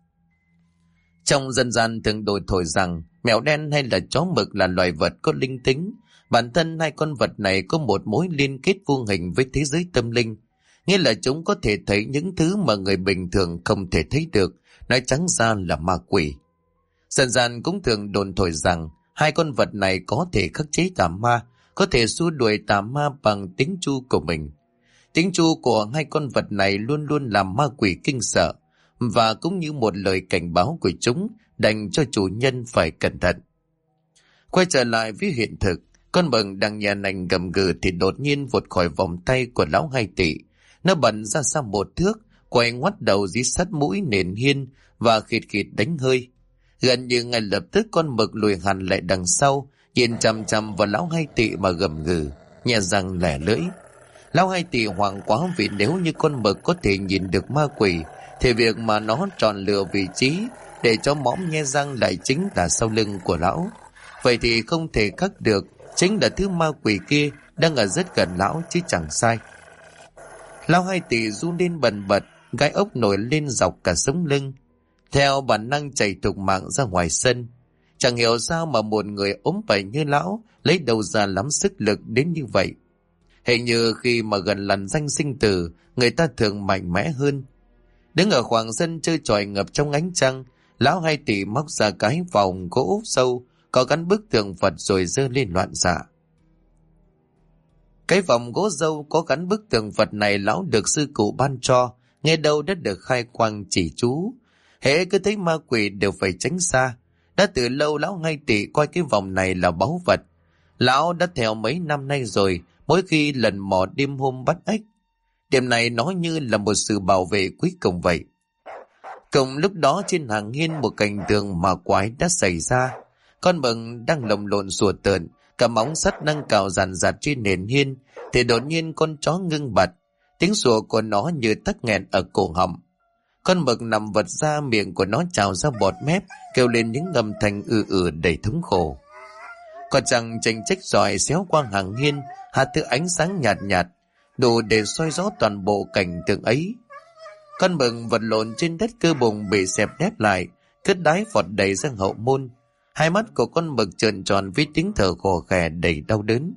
Trong dân gian thường đồn thổi rằng mèo đen hay là chó mực là loài vật có linh tính. Bản thân hai con vật này có một mối liên kết vô hình với thế giới tâm linh, nghĩa là chúng có thể thấy những thứ mà người bình thường không thể thấy được, nói trắng ra là ma quỷ. Dân gian cũng thường đồn thổi rằng hai con vật này có thể khắc chế tà ma, có thể xua đuổi tà ma bằng tiếng chu của mình. Tiếng chu của hai con vật này luôn luôn làm ma quỷ kinh sợ, và cũng như một lời cảnh báo của chúng đành cho chủ nhân phải cẩn thận. Quay trở lại với hiện thực, con mực đang nhà nành gầm gừ thì đột nhiên vụt khỏi vòng tay của lão Hai Tỷ. Nó bật ra xa một thước, quay ngoắt đầu dí sát mũi nền hiên và khịt khịt đánh hơi. Gần như ngay lập tức con mực lùi hẳn lại đằng sau, nhìn chằm chằm vào lão Hai Tỷ mà gầm gừ, nhè răng lẻ lưỡi. Lão Hai Tỷ hoảng quá, vì nếu như con mực có thể nhìn được ma quỷ thì việc mà nó chọn lựa vị trí để cho mõm nhe răng lại chính là sau lưng của lão. Vậy thì không thể khác được, chính là thứ ma quỷ kia đang ở rất gần lão chứ chẳng sai. Lão Hai Tỷ run lên bần bật, gai ốc nổi lên dọc cả sống lưng. Theo bản năng chạy thục mạng ra ngoài sân. Chẳng hiểu sao mà một người ốm bẩy như lão lấy đầu ra lắm sức lực đến như vậy. Hình như khi mà gần lằn ranh sinh tử, người ta thường mạnh mẽ hơn. Đứng ở khoảng sân chơi tròi ngập trong ánh trăng, lão Hai Tỷ móc ra cái vòng gỗ sâu có gắn bức tượng Phật rồi giơ lên loạn xạ. Cái vòng gỗ dâu có gắn bức tượng Phật này lão được sư cụ ban cho, nghe đâu đã được khai quang chỉ chú. Hễ cứ thấy ma quỷ đều phải tránh xa. Đã từ lâu lão Hai Tỷ coi cái vòng này là báu vật. Lão đã theo mấy năm nay rồi, mỗi khi lần mò đêm hôm bắt ếch. Đêm này nó như là một sự bảo vệ cuối cùng vậy. Cùng lúc đó trên hàng hiên một cảnh tượng mà quái đã xảy ra. Con mực đang lồng lộn sủa tợn, cả móng sắt đang cào dàn dạt trên nền hiên, thì đột nhiên con chó ngưng bặt. Tiếng sủa của nó như tắc nghẹn ở cổ họng. Con mực nằm vật ra, miệng của nó trào ra bọt mép, kêu lên những âm thanh đầy thống khổ. Con trăng chênh chếch rọi xéo qua hàng hiên, hạ thứ ánh sáng nhạt nhạt, đủ để soi rõ toàn bộ cảnh tượng ấy. Con mực vật lộn trên đất cơ bụng bị xẹp đép lại, cất đái vọt đầy ra hậu môn. Hai mắt của con mực trợn tròn với tiếng thở khò khè đầy đau đớn.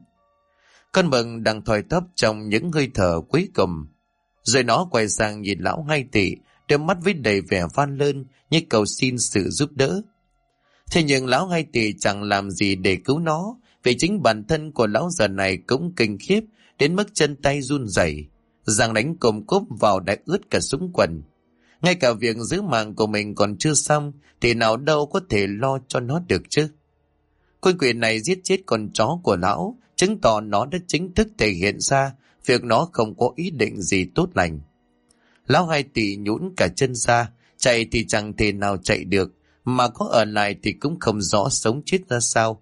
Con mực đang thoi thóp trong những hơi thở cuối cùng, rồi nó quay sang nhìn lão Hai Tỷ, đôi mắt với đầy vẻ van lơn như cầu xin sự giúp đỡ. Thế nhưng lão Hai Tỷ chẳng làm gì để cứu nó, vì chính bản thân của lão giờ này cũng kinh khiếp đến mức chân tay run rẩy, giằng đánh cồm cốp vào đã ướt cả súng quần. Ngay cả việc giữ mạng của mình còn chưa xong thì nào đâu có thể lo cho nó được chứ. Con quỷ này giết chết con chó của lão, chứng tỏ nó đã chính thức thể hiện ra việc nó không có ý định gì tốt lành. Lão Hai Tỷ nhũn cả chân ra, chạy thì chẳng thể nào chạy được, mà có ở lại thì cũng không rõ sống chết ra sao.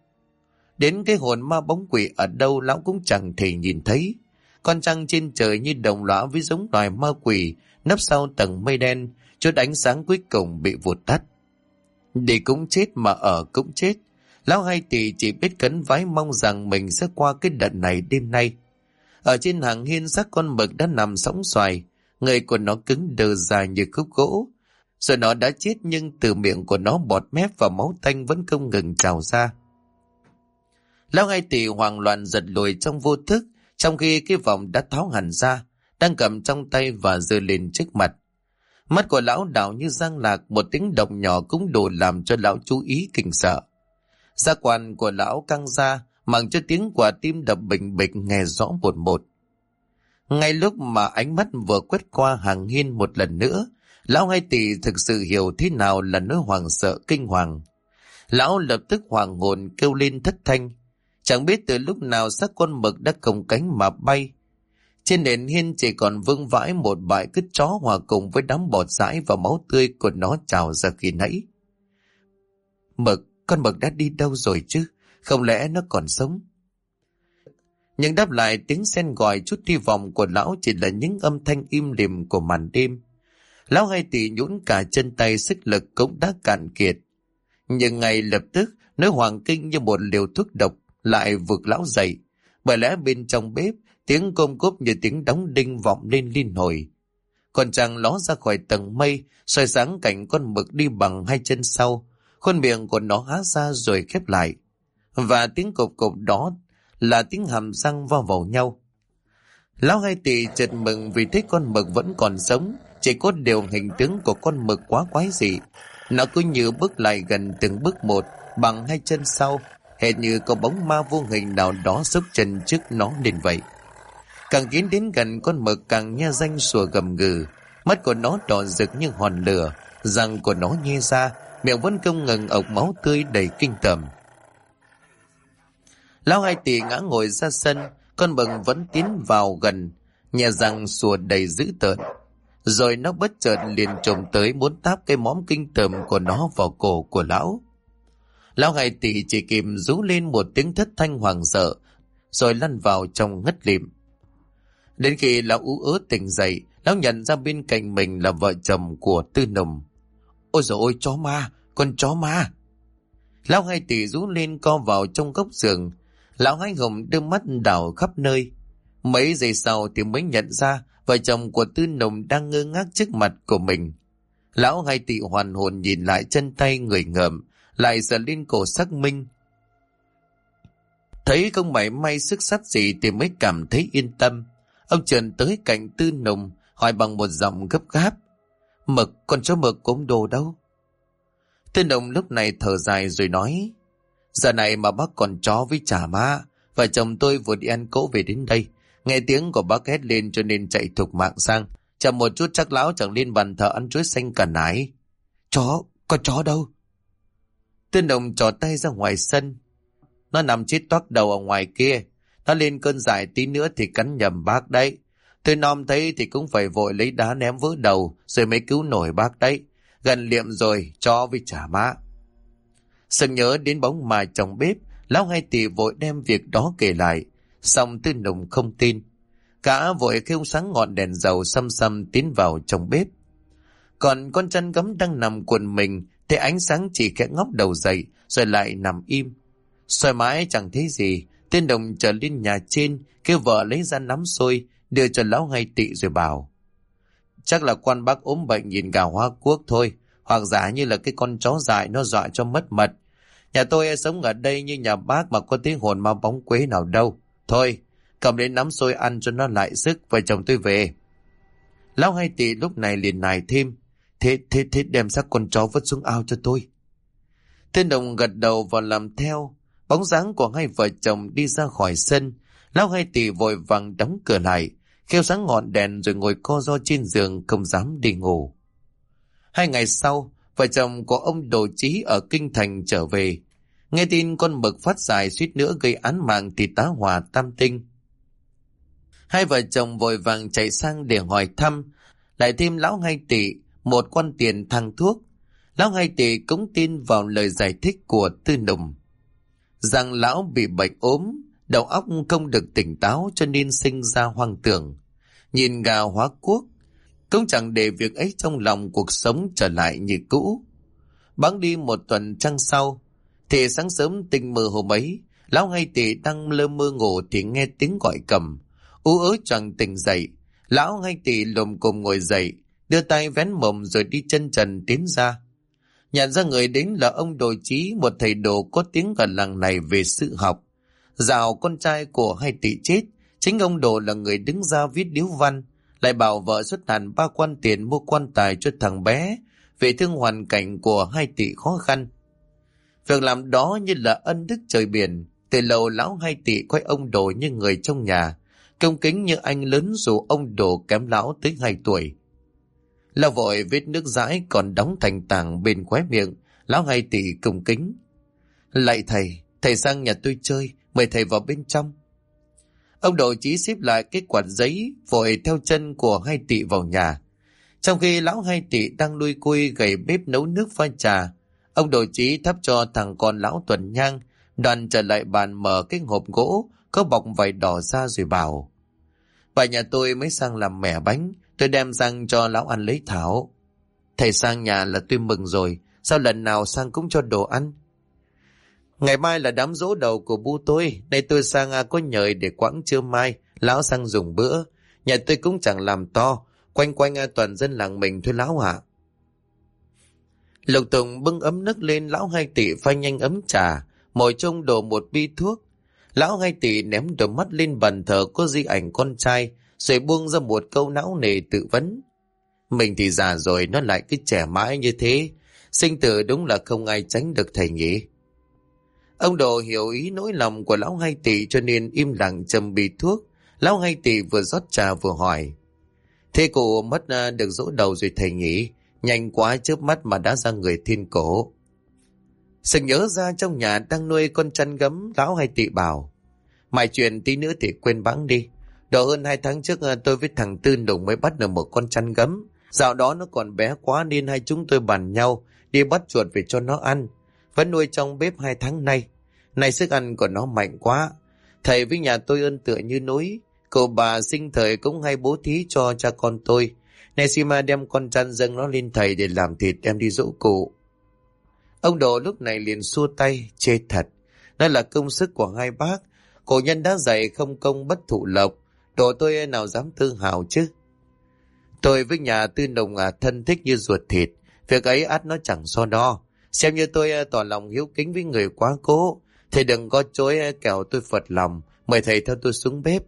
Đến cái hồn ma bóng quỷ ở đâu lão cũng chẳng thể nhìn thấy. Con trăng trên trời như đồng lõa với giống loài ma quỷ nấp sau tầng mây đen, chút ánh sáng cuối cùng bị vụt tắt. Đi cũng chết mà ở cũng chết. Lão Hai Tỷ chỉ biết khấn vái mong rằng mình sẽ qua cái đợt này đêm nay. Ở trên hàng hiên xác con mực đã nằm sõng xoài, người của nó cứng đờ dài như khúc gỗ. Rồi nó đã chết, nhưng từ miệng của nó bọt mép và máu tanh vẫn không ngừng trào ra. Lão Hai Tỷ hoảng loạn giật lùi trong vô thức, trong khi cái vòng đã tháo hẳn ra, đang cầm trong tay và giơ lên trước mặt. Mắt của lão đảo như giang lạc, một tiếng động nhỏ cũng đủ làm cho lão chú ý kinh sợ. Giác quan của lão căng ra, mang cho tiếng quả tim đập bình bịch nghe rõ một một. Ngay lúc mà ánh mắt vừa quét qua Hằng Hiên một lần nữa, lão Hai Tỷ thực sự hiểu thế nào là nỗi hoảng sợ kinh hoàng. Lão lập tức hoảng hồn kêu lên thất thanh. Chẳng biết từ lúc nào xác con mực đã cồng cánh mà bay. Trên nền hiên chỉ còn vương vãi một bãi cứt chó hòa cùng với đám bọt dãi và máu tươi của nó trào ra khi nãy. Mực, con mực đã đi đâu rồi chứ? Không lẽ nó còn sống? Nhưng đáp lại tiếng sen gọi chút hy vọng của lão chỉ là những âm thanh im lìm của màn đêm. Lão Hai Tỷ nhũn cả chân tay, sức lực cũng đã cạn kiệt. Nhưng ngay lập tức nỗi hoảng kinh như một liều thuốc độc lại vực lão dậy. Bởi lẽ bên trong bếp tiếng côm cốp như tiếng đóng đinh vọng lên liên hồi. Con trăng ló ra khỏi tầng mây, soi sáng cảnh con mực đi bằng hai chân sau. Khuôn miệng của nó há ra rồi khép lại. Và tiếng cộp cộp đó là tiếng hàm răng va vào nhau. Lão Hai Tỷ chợt mừng vì thấy con mực vẫn còn sống. Chỉ có điều hình tướng của con mực quá quái dị. Nó cứ như bước lại gần từng bước một bằng hai chân sau, hệt như có bóng ma vô hình nào đó xốc chân trước nó lên vậy. Càng tiến đến gần, con mực càng nghe ranh sủa gầm gừ. Mắt của nó đỏ rực như hòn lửa, răng của nó nhe ra, miệng vẫn không ngừng ộc máu tươi đầy kinh tởm. Lão Hai Tỷ ngã ngồi ra sân, con mực vẫn tiến vào gần, nhè răng sủa đầy dữ tợn. Rồi nó bất chợt liền trồm tới muốn táp cái móm kinh tởm của nó vào cổ của lão. Lão Hai Tỷ chỉ kịp rú lên một tiếng thất thanh hoảng sợ, rồi lăn vào trong ngất lịm. Đến khi lão ú ớ tỉnh dậy, lão nhận ra bên cạnh mình là vợ chồng của Tư Nùng. Ôi dồi ôi, chó ma, con chó ma! Lão Hai Tỷ rú lên co vào trong góc giường. Lão Hai Hùng đưa mắt đảo khắp nơi. Mấy giây sau thì mới nhận ra vợ chồng của Tư Nùng đang ngơ ngác trước mặt của mình. Lão Hai Tỷ hoàn hồn nhìn lại chân tay người ngợm, lại sờ lên cổ xác minh. Thấy không mảy may sức sắt gì thì mới cảm thấy yên tâm. Ông trườn tới cạnh Tư Nùng, hỏi bằng một giọng gấp gáp. Mực, con chó mực của ông Đồ đâu? Tư Nùng lúc này thở dài rồi nói. Giờ này mà bác còn chó với chả má. Vợ chồng tôi vừa đi ăn cỗ về đến đây. Nghe tiếng của bác hét lên cho nên chạy thục mạng sang. Chậm một chút chắc lão chẳng lên bàn thờ ăn chuối xanh cả nải. Chó, có chó đâu? Tư Nùng trỏ tay ra ngoài sân. Nó nằm chết toác đầu ở ngoài kia. Nó lên cơn dại tí nữa thì cắn nhầm bác đấy. Tôi nom thấy thì cũng phải vội lấy đá ném vỡ đầu rồi mới cứu nổi bác đấy. Gần liệm rồi, chó với chả má. Sừng nhớ đến bóng ma trong bếp, lão Hai Tỷ vội đem việc đó kể lại. Xong Tư Nùng không tin. Cả vội kêu sáng ngọn đèn dầu xăm xăm tiến vào trong bếp. Còn con chăn gấm đang nằm quần mình, thấy ánh sáng chỉ khẽ ngóc đầu dậy rồi lại nằm im. Xoay mãi chẳng thấy gì. Tư Nùng trở lên nhà trên, kêu vợ lấy ra nắm xôi, đưa cho lão Hai Tỷ rồi bảo. Chắc là quan bác ốm bệnh nhìn gà Hoa Quốc thôi, hoặc giả như là cái con chó dại nó dọa cho mất mật. Nhà tôi sống ở đây như nhà bác mà có tiếng hồn ma bóng quế nào đâu. Thôi, cầm đến nắm xôi ăn cho nó lại sức, vợ chồng tôi về. Lão Hai Tỷ lúc này liền nài thêm. Thế đem xác con chó vứt xuống ao cho tôi. Tư Nùng gật đầu và làm theo. Bóng dáng của hai vợ chồng đi ra khỏi sân. Lão Hai Tỷ vội vàng đóng cửa lại, khêu sáng ngọn đèn rồi ngồi co ro trên giường không dám đi ngủ. 2 ngày sau, vợ chồng của ông Đồ Chí ở Kinh Thành trở về. Nghe tin con mực phát giải suýt nữa gây án mạng thì tá hỏa tam tinh. Hai vợ chồng vội vàng chạy sang để hỏi thăm, lại thêm lão Hai Tỷ một quan tiền thang thuốc. Lão Hai Tỷ cũng tin vào lời giải thích của Tư Nùng, rằng lão bị bệnh ốm, đầu óc không được tỉnh táo cho nên sinh ra hoang tưởng. Nhìn gà Hóa Quốc, cũng chẳng để việc ấy trong lòng, cuộc sống trở lại như cũ. Bẵng đi một tuần trăng sau, thì sáng sớm tinh mơ hôm ấy, lão Hai Tỷ đang lơ mơ ngủ thì nghe tiếng gọi cầm, ú ớ choàng tỉnh dậy. Lão Hai Tỷ lồm cồm ngồi dậy, đưa tay vén mồm rồi đi chân trần tiến ra. Nhận ra người đến là ông Đồ Chí, một thầy đồ có tiếng ở làng này về sự học. Dạo con trai của hai tỷ chết, chính ông Đồ là người đứng ra viết điếu văn, lại bảo vợ xuất hẳn 3 quan tiền mua quan tài cho thằng bé, vì thương hoàn cảnh của hai tỷ khó khăn. Việc làm đó như là ân đức trời biển. Từ lâu lão hai tỷ coi ông Đồ như người trong nhà, công kính như anh lớn dù ông Đồ kém lão tới 2 tuổi. Lão vội vết nước dãi còn đóng thành tảng bên khóe miệng, lão hai tỷ cung kính: Lạy thầy, thầy sang nhà tôi chơi, mời thầy vào bên trong. Ông Đồ Chí xếp lại cái quạt giấy, vội theo chân của hai tỷ vào nhà. Trong khi lão hai tỷ đang lui cui gầy bếp nấu nước pha trà, ông Đồ Chí thắp cho thằng con lão tuần nhang, đoàn trở lại bàn mở cái hộp gỗ có bọc vải đỏ ra rồi bảo: Bà nhà tôi mới sang làm mẻ bánh, tôi đem sang cho lão ăn lấy thảo. Thầy sang nhà là tôi mừng rồi, sao lần nào sang cũng cho đồ ăn? Ngày mai là đám giỗ đầu của bu tôi, nay tôi sang có nhời để quãng trưa mai, lão sang dùng bữa. Nhà tôi cũng chẳng làm to, quanh quanh toàn dân làng mình thôi lão ạ. Lục Tùng bưng ấm nước lên, lão hai tỷ pha nhanh ấm trà, mồi trông đổ một bi thuốc. Lão hai tỷ ném đôi mắt lên bàn thờ có di ảnh con trai, rồi buông ra một câu não nề tự vấn: Mình thì già rồi, nó lại cứ trẻ mãi như thế, sinh tử đúng là không ai tránh được thầy nhỉ. Ông Đồ hiểu ý nỗi lòng của lão hai tỷ cho nên im lặng châm bi thuốc. Lão hai tỷ vừa rót trà vừa hỏi: Thế cụ mất được dỗ đầu rồi thầy nhỉ? Nhanh quá chớp mắt mà đã ra người thiên cổ. Sực nhớ ra trong nhà đang nuôi con chăn gấm, lão hai tỷ bảo: Mày chuyện tí nữa thì quên bẵng đi. Độ hơn 2 tháng trước tôi với thằng Tư Nùng mới bắt được một con chăn gấm. Dạo đó nó còn bé quá nên hai chúng tôi bàn nhau đi bắt chuột về cho nó ăn. Vẫn nuôi trong bếp 2 tháng nay. Này sức ăn của nó mạnh quá. Thầy với nhà tôi ơn tựa như núi. Cậu bà sinh thời cũng hay bố thí cho cha con tôi. Này xì mà đem con chăn dâng nó lên thầy để làm thịt đem đi dỗ cụ. Ông Đồ lúc này liền xua tay: Chê thật, đó là công sức của hai bác. Cổ nhân đã dạy không công bất thụ lộc. Đồ tôi nào dám tự hào chứ. Tôi với nhà Tư Nùng thân thích như ruột thịt. Việc ấy ắt nó chẳng so đo. Xem như tôi tỏ lòng hiếu kính với người quá cố. Thầy đừng có chối kẻo tôi phật lòng. Mời thầy theo tôi xuống bếp.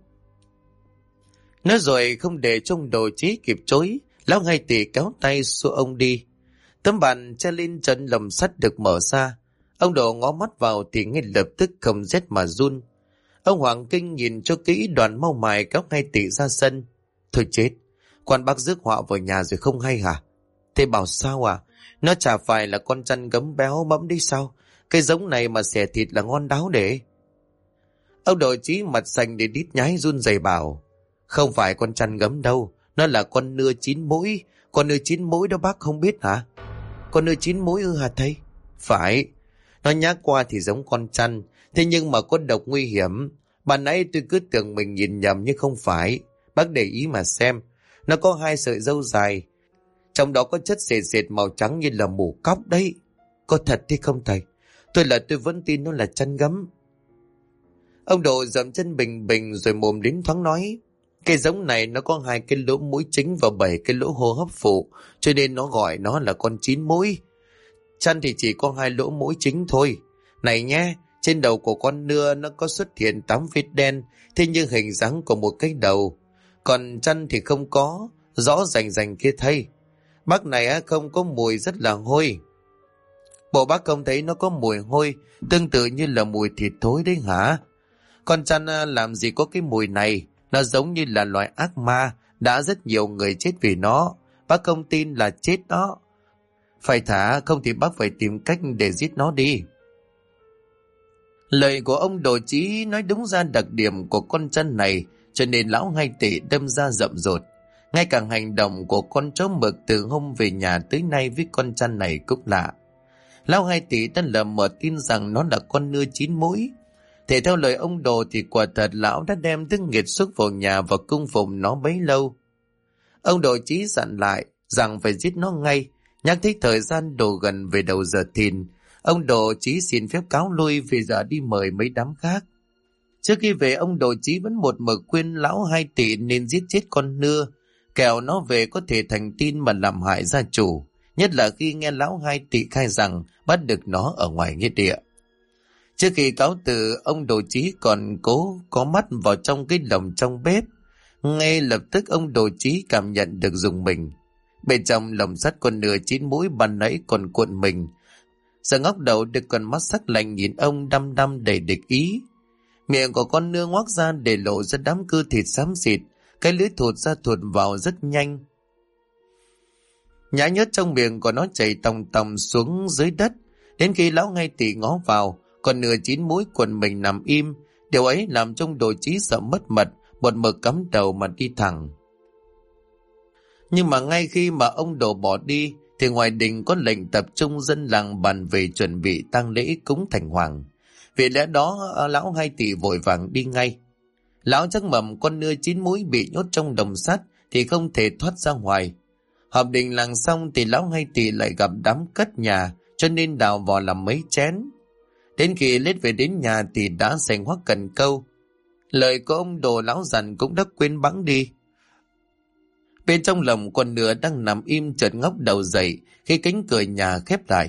Nói rồi không để trong Đồ Chí kịp chối, lão hai tỷ kéo tay xua ông đi. Tấm bàn che lên chân lồng sắt được mở ra. Ông Đồ ngó mắt vào thì ngay lập tức không rét mà run. Ông Hoàng Kinh nhìn cho kỹ đoàn mau mài kéo hai tỷ ra sân. Thôi chết, quan bác rước họa vào nhà rồi không hay hả? Thế bảo sao à? Nó chả phải là con chăn gấm béo bẫm đi sao? Cái giống này mà xẻ thịt là ngon đáo để. Ông Đồ Chí mặt xanh để đít nhái run rẩy bảo: Không phải con chăn gấm đâu, nó là con nưa 9 mũi. Con nưa 9 mũi đó bác không biết hả? Con nưa 9 mũi ư hả thầy? Phải, nó nhác qua thì giống con chăn, thế nhưng mà có độc nguy hiểm. Ban nãy tôi cứ tưởng mình nhìn nhầm nhưng không phải. Bác để ý mà xem, nó có 2 sợi râu dài, trong đó có chất sệt sệt màu trắng như là mủ cóc đấy. Có thật thế không thầy? Tôi vẫn tin nó là chăn gấm. Ông Đồ dậm chân bình bình rồi mồm đến thoáng nói: Cái giống này nó có 2 cái lỗ mũi chính và 7 cái lỗ hô hấp phụ, cho nên nó gọi nó là con 9 mũi. Chăn thì chỉ có 2 lỗ mũi chính thôi. Này nhé, trên đầu của con nưa nó có xuất hiện 8 vết đen, thế nhưng hình dáng của một cái đầu. Còn chăn thì không có, rõ rành rành kia thây. Bác này không có mùi rất là hôi. Bộ bác không thấy nó có mùi hôi, tương tự như là mùi thịt thối đấy hả? Con chăn làm gì có cái mùi này, nó giống như là loài ác ma, đã rất nhiều người chết vì nó. Bác không tin là chết đó. Phải thả, không thì bác phải tìm cách để giết nó đi. Lời của ông Đồ Chí nói đúng ra đặc điểm của con chăn này, cho nên lão hai tỷ đâm ra rậm rột. Ngay cả hành động của con chó mực từ hôm về nhà tới nay với con chăn này cũng lạ. Lão hai tỷ đã lờ mờ tin rằng nó là con nưa 9 mũi. Thế theo lời ông Đồ thì quả thật lão đã đem thứ nghiệt xúc vào nhà và cung phụng nó bấy lâu. Ông Đồ Chí dặn lại rằng phải giết nó ngay. Nhắc thấy thời gian Đồ gần về đầu giờ thìn, ông Đồ Chí xin phép cáo lui vì giờ đi mời mấy đám khác. Trước khi về, ông Đồ Chí vẫn một mực khuyên lão hai tỷ nên giết chết con nưa, kẻo nó về có thể thành tin mà làm hại gia chủ, nhất là khi nghe lão hai tỷ khai rằng bắt được nó ở ngoài nghĩa địa. Trước khi cáo từ, ông Đồ Chí còn cố có mắt vào trong cái lồng trong bếp. Ngay lập tức ông Đồ Chí cảm nhận được rùng mình. Bên trong lồng sắt con nửa chín mũi ban nãy còn cuộn mình, giờ ngóc đầu được con mắt sắc lạnh nhìn ông đăm đăm đầy địch ý. Miệng của con nưa ngoác ra để lộ ra đám cơ thịt xám xịt, cái lưỡi thụt ra thụt vào rất nhanh. Nhã nhớt trong miệng của nó chảy tòng tòng xuống dưới đất. Đến khi lão ngay tỉ ngó vào, còn nửa chín mũi quần mình nằm im. Điều ấy làm trong Đồ Chí sợ mất mật, một mực cắm đầu mà đi thẳng. Nhưng mà ngay khi mà ông Đồ bỏ đi, thì ngoài đình có lệnh tập trung dân làng bàn về chuẩn bị tang lễ cúng thành hoàng. Vì lẽ đó lão hai tỷ vội vàng đi ngay. Lão chắc mầm con nưa chín mũi bị nhốt trong đồng sắt thì không thể thoát ra ngoài. Họp đình làng xong thì lão hai tỷ lại gặp đám cất nhà, cho nên đào vào làm mấy chén. Đến khi lết về đến nhà thì đã sành hoắc cần câu. Lời của ông Đồ lão dặn cũng đã quên bẵng đi. Bên trong lồng con nửa đang nằm im chợt ngóc đầu dậy khi cánh cửa nhà khép lại.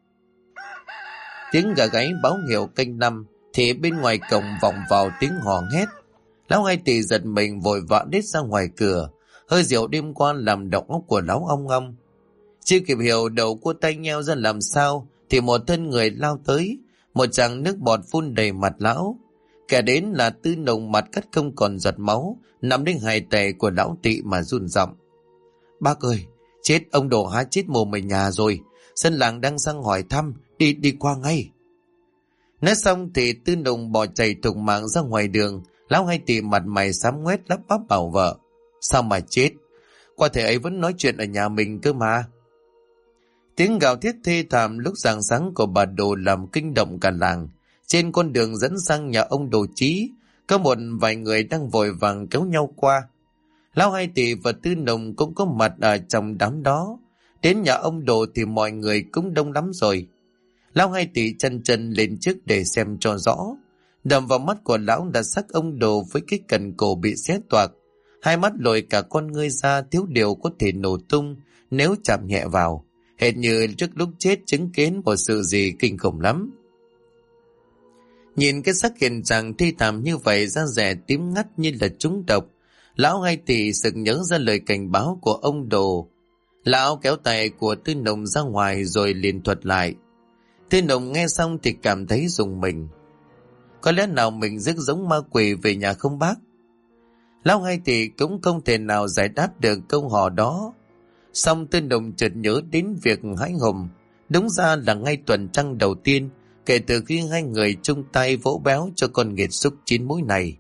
Tiếng gà gáy báo hiệu canh năm, thì bên ngoài cổng vọng vào tiếng hò hét. Lão hai tỷ giật mình vội vã đít ra ngoài cửa. Hơi rượu đêm qua làm động óc của lão ong ong. Chưa kịp hiểu đầu của tay nheo ra làm sao thì một thân người lao tới, một tràng nước bọt phun đầy mặt lão. Kẻ đến là Tư Nùng, mặt cắt không còn giọt máu, nằm đến hai tay của lão Tị mà run giọng. Bác ơi, chết, ông Đồ há chết mồm ở nhà rồi, dân làng đang sang hỏi thăm, đi qua ngay. Nói xong thì Tư Nùng bỏ chạy thục mạng ra ngoài đường. Lão hai Tị mặt mày xám ngoét lắp bắp bảo vợ. Sao mà chết? Qua thể ấy vẫn nói chuyện ở nhà mình cơ mà. Tiếng gào thét thê thảm lúc rạng sáng của bà Đồ làm kinh động cả làng. Trên con đường dẫn sang nhà ông Đồ Chí, có một vài người đang vội vàng kéo nhau qua. Lão hai tỷ và Tư Nùng cũng có mặt ở trong đám đó. Đến nhà ông Đồ thì mọi người cũng đông lắm rồi. Lão hai tỷ chân chân lên trước để xem cho rõ. Đầm vào mắt của lão đã sắc ông Đồ với cái cần cổ bị xé toạc. Hai mắt lồi cả con ngươi ra, thiếu điều có thể nổ tung nếu chạm nhẹ vào. Hệt như trước lúc chết chứng kiến một sự gì kinh khủng lắm. Nhìn cái xác hiện trạng thi thảm như vậy, da rẻ tím ngắt như là trúng độc. Lão hai tỷ sực nhớ ra lời cảnh báo của ông Đồ. Lão kéo tay của Tư Nùng ra ngoài rồi liền thuật lại. Tư Nùng nghe xong thì cảm thấy rùng mình. Có lẽ nào mình rất giống ma quỷ về nhà không bác? Lão hai tỷ cũng không thể nào giải đáp được câu hỏi đó. Xong Tư Nùng chợt nhớ đến việc hãi hùng. Đúng ra là ngay tuần trăng đầu tiên kể từ khi hai người chung tay vỗ béo cho con nghiệt xúc chín mũi này.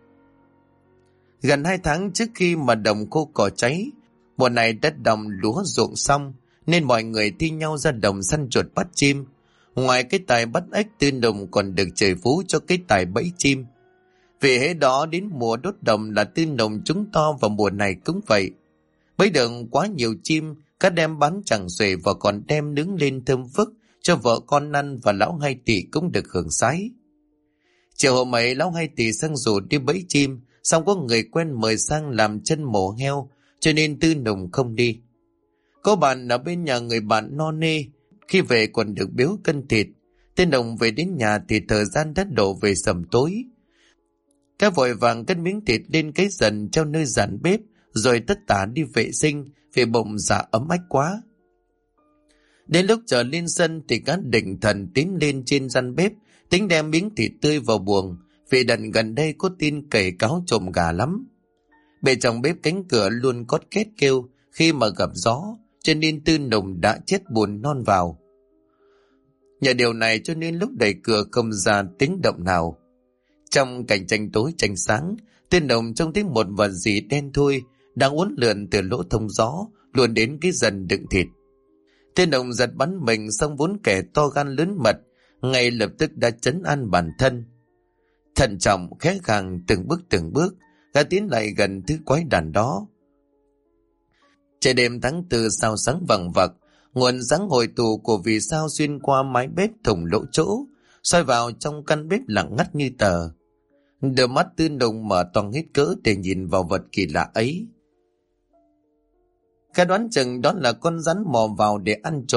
Gần 2 tháng trước khi mà đồng khô cỏ cháy, mùa này đất đồng lúa ruộng xong nên mọi người thi nhau ra đồng săn chuột bắt chim. Ngoài cái tài bắt ếch, Tư Nùng còn được trời phú cho cái tài bẫy chim. Vì thế đó đến mùa đốt đồng là Tư Nùng trúng to, vào mùa này cũng vậy. Bấy được quá nhiều chim, các đem bán chẳng xuể và còn đem nướng lên thơm phức cho vợ con ăn, và lão hai tỷ cũng được hưởng sái. Chiều hôm ấy lão hai tỷ sang rủ đi bẫy chim, xong có người quen mời sang làm chân mổ heo, cho nên Tư Nùng không đi. Có bạn ở bên nhà người bạn no nê, khi về còn được biếu cân thịt. Tư Nùng về đến nhà thì thời gian đã đổ về sầm tối. Các vội vàng cất miếng thịt lên cái dần treo nơi giàn bếp, rồi tất tả đi vệ sinh vì bụng dạ ấm ách quá. Đến lúc trở lên sân thì các định thần tiến lên trên gian bếp, tính đem miếng thịt tươi vào buồng, vì đần gần đây có tin cày cáo trộm gà lắm. Bề trong bếp cánh cửa luôn cót két kêu khi mà gặp gió, cho nên Tư Nùng đã chết buồn non vào. Nhờ điều này cho nên lúc đẩy cửa không ra tiếng động nào. Trong cảnh tranh tối tranh sáng, Tư Nùng trông thấy một vật gì đen thui đang uốn lượn từ lỗ thông gió luôn đến cái dần đựng thịt. Tư Nùng giật bắn mình, xong vốn kẻ to gan lớn mật ngay lập tức đã trấn an bản thân. Thận trọng khẽ khàng từng bước gã tiến lại gần thứ quái đản đó. Trời đêm tháng 4 sao sáng vằng vặc, nguồn sáng hồi tù của vì sao xuyên qua mái bếp thủng lỗ chỗ, soi vào trong căn bếp lặng ngắt như tờ. Đôi mắt Tư Nùng mở toang hết cỡ để nhìn vào vật kỳ lạ ấy. Gã đoán chừng đó là con rắn mò vào để ăn trộm,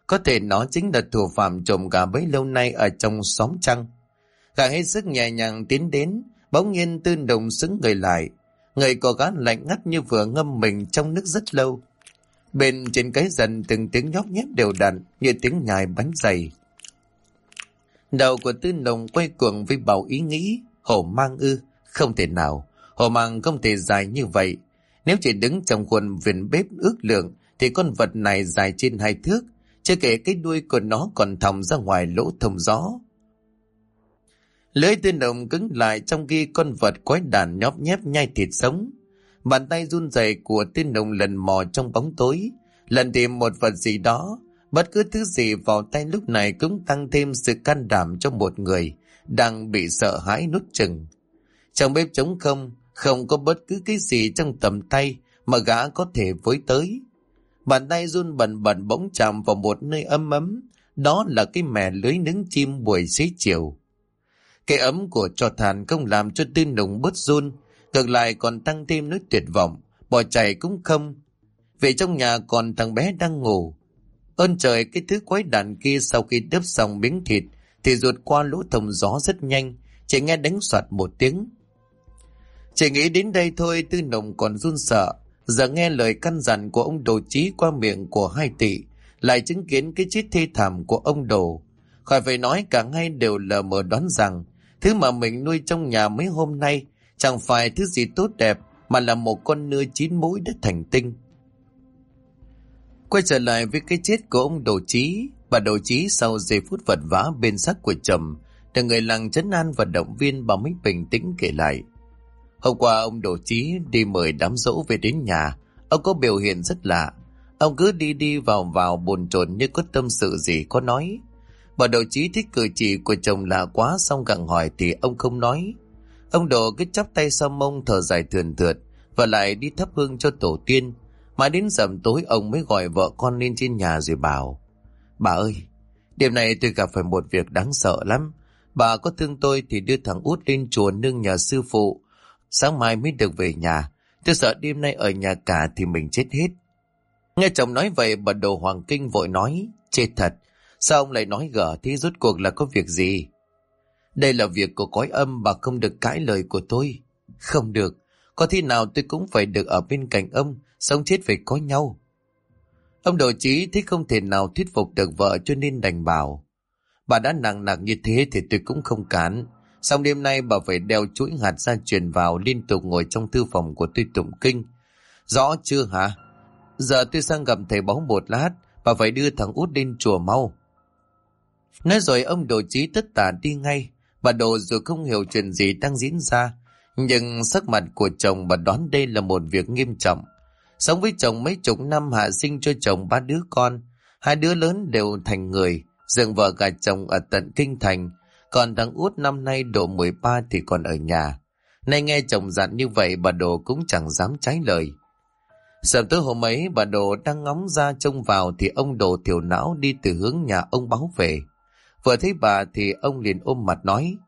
Có thể nó chính là thủ phạm trộm gà bấy lâu nay ở trong xóm trăng. Gã hết sức nhẹ nhàng tiến đến, bỗng nhiên Tư Nùng sững người lại. Người của gã lạnh ngắt như vừa ngâm mình trong nước rất lâu. Bên trên cái dần từng tiếng nhóp nhép đều đặn như tiếng nhai bánh dày. Đầu của Tư Nùng quay cuồng với bầu ý nghĩ, hổ mang ư? Không thể nào, hổ mang không thể dài như vậy. Nếu chỉ đứng trong khuôn viên bếp ước lượng thì con vật này dài trên 2 thước, chưa kể cái đuôi của nó còn thòng ra ngoài lỗ thông gió. Lưỡi Tư Nùng cứng lại trong khi con vật quái đản nhóp nhép nhai thịt sống. Bàn tay run rẩy của Tư Nùng lần mò trong bóng tối, lần tìm một vật gì đó. Bất cứ thứ gì vào tay lúc này cũng tăng thêm sự can đảm cho một người đang bị sợ hãi nuốt chừng. Trong bếp trống không, không có bất cứ cái gì trong tầm tay mà gã có thể với tới. Bàn tay run bần bần bỗng chạm vào một nơi ấm ấm, đó là cái mẻ lưới nướng chim buổi xế chiều. Cái ấm của tro than không làm cho Tư Nùng bớt run, ngược lại còn tăng thêm nỗi tuyệt vọng, bỏ chạy cũng không. Vì trong nhà còn thằng bé đang ngủ. Ơn trời, cái thứ quái đản kia sau khi đớp xong miếng thịt thì ruột qua lỗ thông gió rất nhanh, chỉ nghe đánh soạt một tiếng. Chỉ nghĩ đến đây thôi Tư Nùng còn run sợ, giờ nghe lời căn dặn của ông Đồ Chí qua miệng của hai tỷ, lại chứng kiến cái chết thê thảm của ông Đồ. Khỏi phải nói cả hai đều lờ mờ đoán rằng thứ mà mình nuôi trong nhà mấy hôm nay chẳng phải thứ gì tốt đẹp mà là một con nưa chín mũi đất thành tinh. Quay trở lại với cái chết của ông Đồ Chí, bà Đồ Chí sau giây phút vật vã bên xác của chồng, được người làng trấn an và động viên, bà mới bình tĩnh kể lại. Hôm qua ông Đồ Chí đi mời đám dỗ về đến nhà, ông có biểu hiện rất lạ. Ông cứ đi đi vào vào bồn chồn như có tâm sự gì có nói. Bà Đồ Chí thích cử chỉ của chồng lạ quá, xong gặng hỏi thì ông không nói. Ông Đồ cứ chắp tay sau mông thở dài thườn thượt và lại đi thắp hương cho tổ tiên. Mà đến rằm tối ông mới gọi vợ con lên trên nhà rồi bảo: Bà ơi, đêm nay tôi gặp phải một việc đáng sợ lắm. Bà có thương tôi thì đưa thằng út lên chùa nương nhờ sư phụ, sáng mai mới được về nhà. Tôi sợ đêm nay ở nhà cả thì mình chết hết. Nghe chồng nói vậy, bà Đồ hoàng kinh vội nói: Chết thật, sao ông lại nói gở thế? Rốt cuộc là có việc gì? Đây là việc của cõi âm, bà không được cãi lời của tôi. Không được, có thế nào tôi cũng phải được ở bên cạnh ông, sống chết phải có nhau. Ông Đồ Chí thấy không thể nào thuyết phục được vợ cho nên đành bảo: Bà đã nặng nặc như thế thì tôi cũng không cản. Xong đêm nay bà phải đeo chuỗi hạt gia truyền vào, liên tục ngồi trong thư phòng của tôi tụng kinh. Rõ chưa hả? Giờ tôi sang gặp thầy báu một lát, bà phải đưa thằng út lên chùa mau. Nói rồi ông Đồ Chí tất tả đi ngay. Bà Đồ dù không hiểu chuyện gì đang diễn ra, nhưng sắc mặt của chồng bà đoán đây là một việc nghiêm trọng. Sống với chồng mấy chục năm, hạ sinh cho chồng 3 đứa con, 2 đứa lớn đều thành người, dựng vợ gả chồng ở tận kinh thành, còn thằng út năm nay độ 13 thì còn ở nhà. Nay nghe chồng dặn như vậy, bà Đồ cũng chẳng dám trái lời. Sớm tối hôm ấy, bà Đồ đang ngóng ra trông vào thì ông Đồ thiểu não đi từ hướng nhà ông báo về. Vừa thấy bà thì ông liền ôm mặt nói: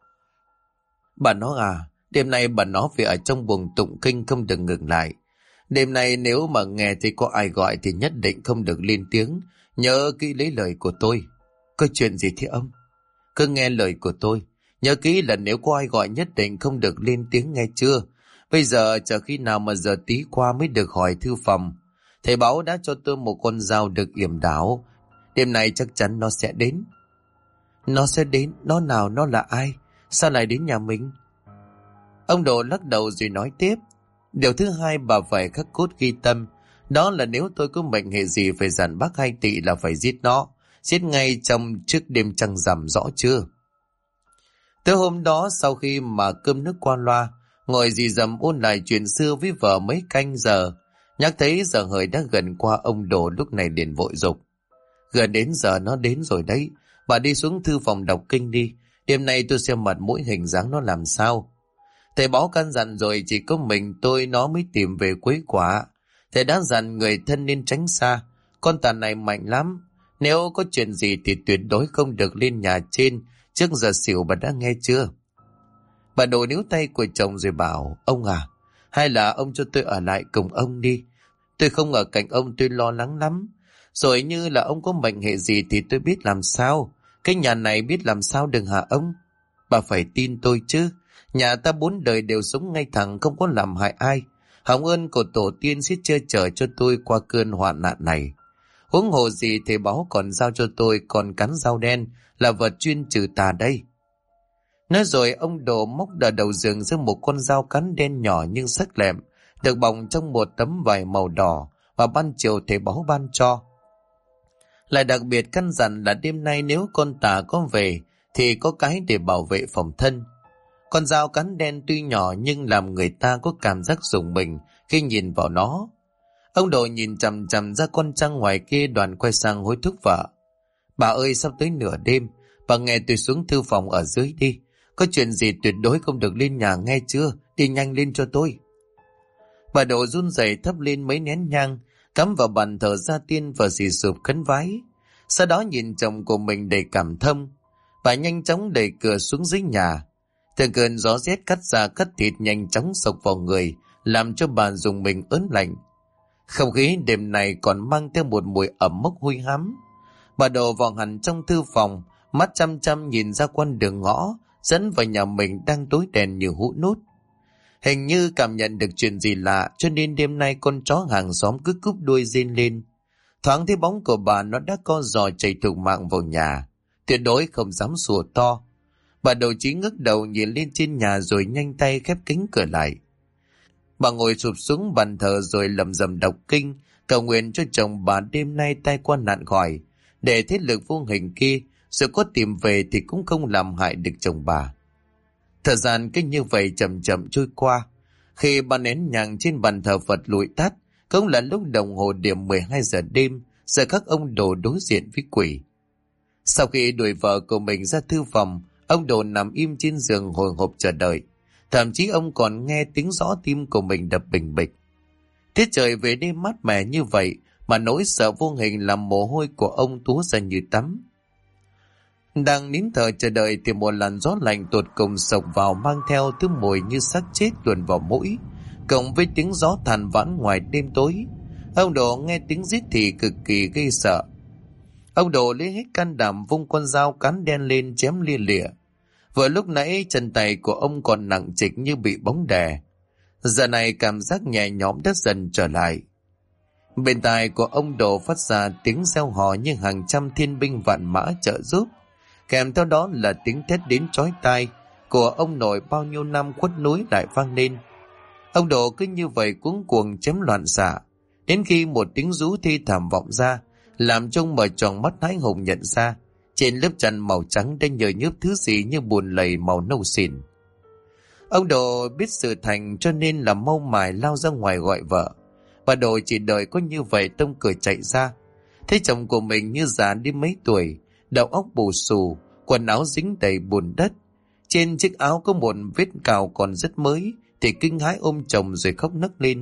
Bà nó à, đêm nay bà nó phải ở trong buồng tụng kinh, không được ngừng lại. Đêm nay nếu mà nghe thấy có ai gọi thì nhất định không được lên tiếng, nhớ kỹ lấy lời của tôi. Có chuyện gì thế ông? Cứ nghe lời của tôi, nhớ kỹ là nếu có ai gọi nhất định không được lên tiếng, nghe chưa? Bây giờ chờ khi nào mà giờ tí qua mới được hỏi thư phòng. Thầy báo đã cho tôi một con dao được yểm đảo, đêm nay chắc chắn nó sẽ đến. Nó sẽ đến? Nó nào? Nó là ai? Sao lại đến nhà mình? Ông Đồ lắc đầu rồi nói tiếp: Điều thứ hai bà phải khắc cốt ghi tâm, đó là nếu tôi có mệnh hệ gì phải dặn bác Hai Tỵ là phải giết nó, giết ngay trong trước đêm trăng rằm, rõ chưa? Tới hôm đó, sau khi mà cơm nước qua loa, ngồi dì dầm ôn lại chuyện xưa với vợ mấy canh giờ, nhắc thấy giờ hợi đã gần qua, ông Đồ lúc này liền vội dục: Gần đến giờ nó đến rồi đấy, bà đi xuống thư phòng đọc kinh đi, đêm nay tôi xem mặt mũi hình dáng nó làm sao. Thầy báo căn dặn rồi, chỉ có mình tôi nó mới tìm về quấy quả. Thầy đã dặn người thân nên tránh xa, con tàn này mạnh lắm. Nếu có chuyện gì thì tuyệt đối không được lên nhà trên trước giờ xỉu, bà đã nghe chưa? Bà Đồ níu tay của chồng rồi bảo: Ông à, hay là ông cho tôi ở lại cùng ông đi. Tôi không ở cạnh ông tôi lo lắng lắm. Rồi như là ông có mệnh hệ gì thì tôi biết làm sao. Cái nhà này biết làm sao đừng hả ông? Bà phải tin tôi chứ. Nhà ta 4 đời đều sống ngay thẳng, không có làm hại ai. Hồng ơn của tổ tiên sẽ che chở cho tôi qua cơn hoạn nạn này. Huống hồ gì thầy báo còn giao cho tôi con cắn dao đen, là vật chuyên trừ tà đây. Nói rồi ông Đồ móc đờ đầu giường ra một con dao cắn đen nhỏ nhưng sắc lẹm, được bọc trong một tấm vải màu đỏ và ban chiều thầy báo ban cho. Lại đặc biệt căn dặn là đêm nay nếu con tà có về thì có cái để bảo vệ phòng thân. Con dao cắn đen tuy nhỏ nhưng làm người ta có cảm giác rùng mình khi nhìn vào nó. Ông Đồ nhìn chằm chằm ra con trăng ngoài kia, đoàn quay sang hối thúc vợ. Bà ơi, sắp tới nửa đêm, bà nghe tôi xuống thư phòng ở dưới đi. Có chuyện gì tuyệt đối không được lên nhà nghe chưa? Đi nhanh lên cho tôi. Bà Đồ run rẩy thắp lên mấy nén nhang, cắm vào bàn thờ gia tiên và xì sụp khấn vái. Sau đó nhìn chồng của mình đầy cảm thông. Bà nhanh chóng đẩy cửa xuống dưới nhà. Từng cơn gió rét cắt da cắt thịt nhanh chóng xộc vào người, làm cho bà rùng mình ớn lạnh. Không khí đêm này còn mang theo một mùi ẩm mốc hôi hám. Bà Đồ vào hẳn trong thư phòng, mắt chăm chăm nhìn ra con đường ngõ dẫn vào nhà mình đang tối đèn như hũ nút. Hình như cảm nhận được chuyện gì lạ, cho nên đêm nay con chó hàng xóm cứ cúp đuôi rên lên. Thoáng thấy bóng của bà, nó đã co giò chạy thục mạng vào nhà, tuyệt đối không dám sủa to. Bà Đồ Chí ngước đầu nhìn lên trên nhà rồi nhanh tay khép cánh cửa lại. Bà ngồi sụp xuống bàn thờ rồi lẩm bẩm đọc kinh, cầu nguyện cho chồng bà đêm nay tai qua nạn khỏi, để thế lực vô hình kia dù có tìm về thì cũng không làm hại được chồng bà. Thời gian cứ như vậy chậm chậm trôi qua. Khi ba nén nhang trên bàn thờ Phật lụi tắt, cũng là lúc đồng hồ điểm 12 giờ đêm, giờ các ông Đồ đối diện với quỷ. Sau khi đuổi vợ của mình ra thư phòng, ông Đồ nằm im trên giường hồi hộp chờ đợi. Thậm chí ông còn nghe tiếng rõ tim của mình đập bình bịch. Tiết trời về đêm mát mẻ như vậy mà nỗi sợ vô hình làm mồ hôi của ông túa ra như tắm. Đang nín thở chờ đợi thì một làn gió lạnh tột cùng sộc vào, mang theo thứ mùi như xác chết luồn vào mũi, cộng với tiếng gió than vãn ngoài đêm tối. Ông Đồ nghe tiếng rít thì cực kỳ gây sợ. Ông Đồ lấy hết can đảm vung con dao cán đen lên chém lia lịa. Vừa lúc nãy chân tay của ông còn nặng trịch như bị bóng đè, giờ này cảm giác nhẹ nhõm đã dần trở lại. Bên tai của ông Đồ phát ra tiếng reo hò như hàng trăm thiên binh vạn mã trợ giúp, kèm theo đó là tiếng thét đến chói tai của ông nội bao nhiêu năm khuất núi lại vang lên. Ông Đồ cứ như vậy cuống cuồng chém loạn xạ, đến khi một tiếng rú thi thảm vọng ra, làm trông mở tròn mắt hãi hùng nhận ra trên lớp chăn màu trắng đang nhờ nhớp thứ gì như bùn lầy màu nâu xỉn. Ông Đồ biết sự thành cho nên là mau mải lao ra ngoài gọi vợ. Bà Đồ chỉ đợi có như vậy tông cửa chạy ra, thấy chồng của mình như già đi mấy tuổi, đầu óc bù xù, quần áo dính đầy bùn đất, trên chiếc áo có một vết cào còn rất mới, thì kinh hãi ôm chồng rồi khóc nấc lên.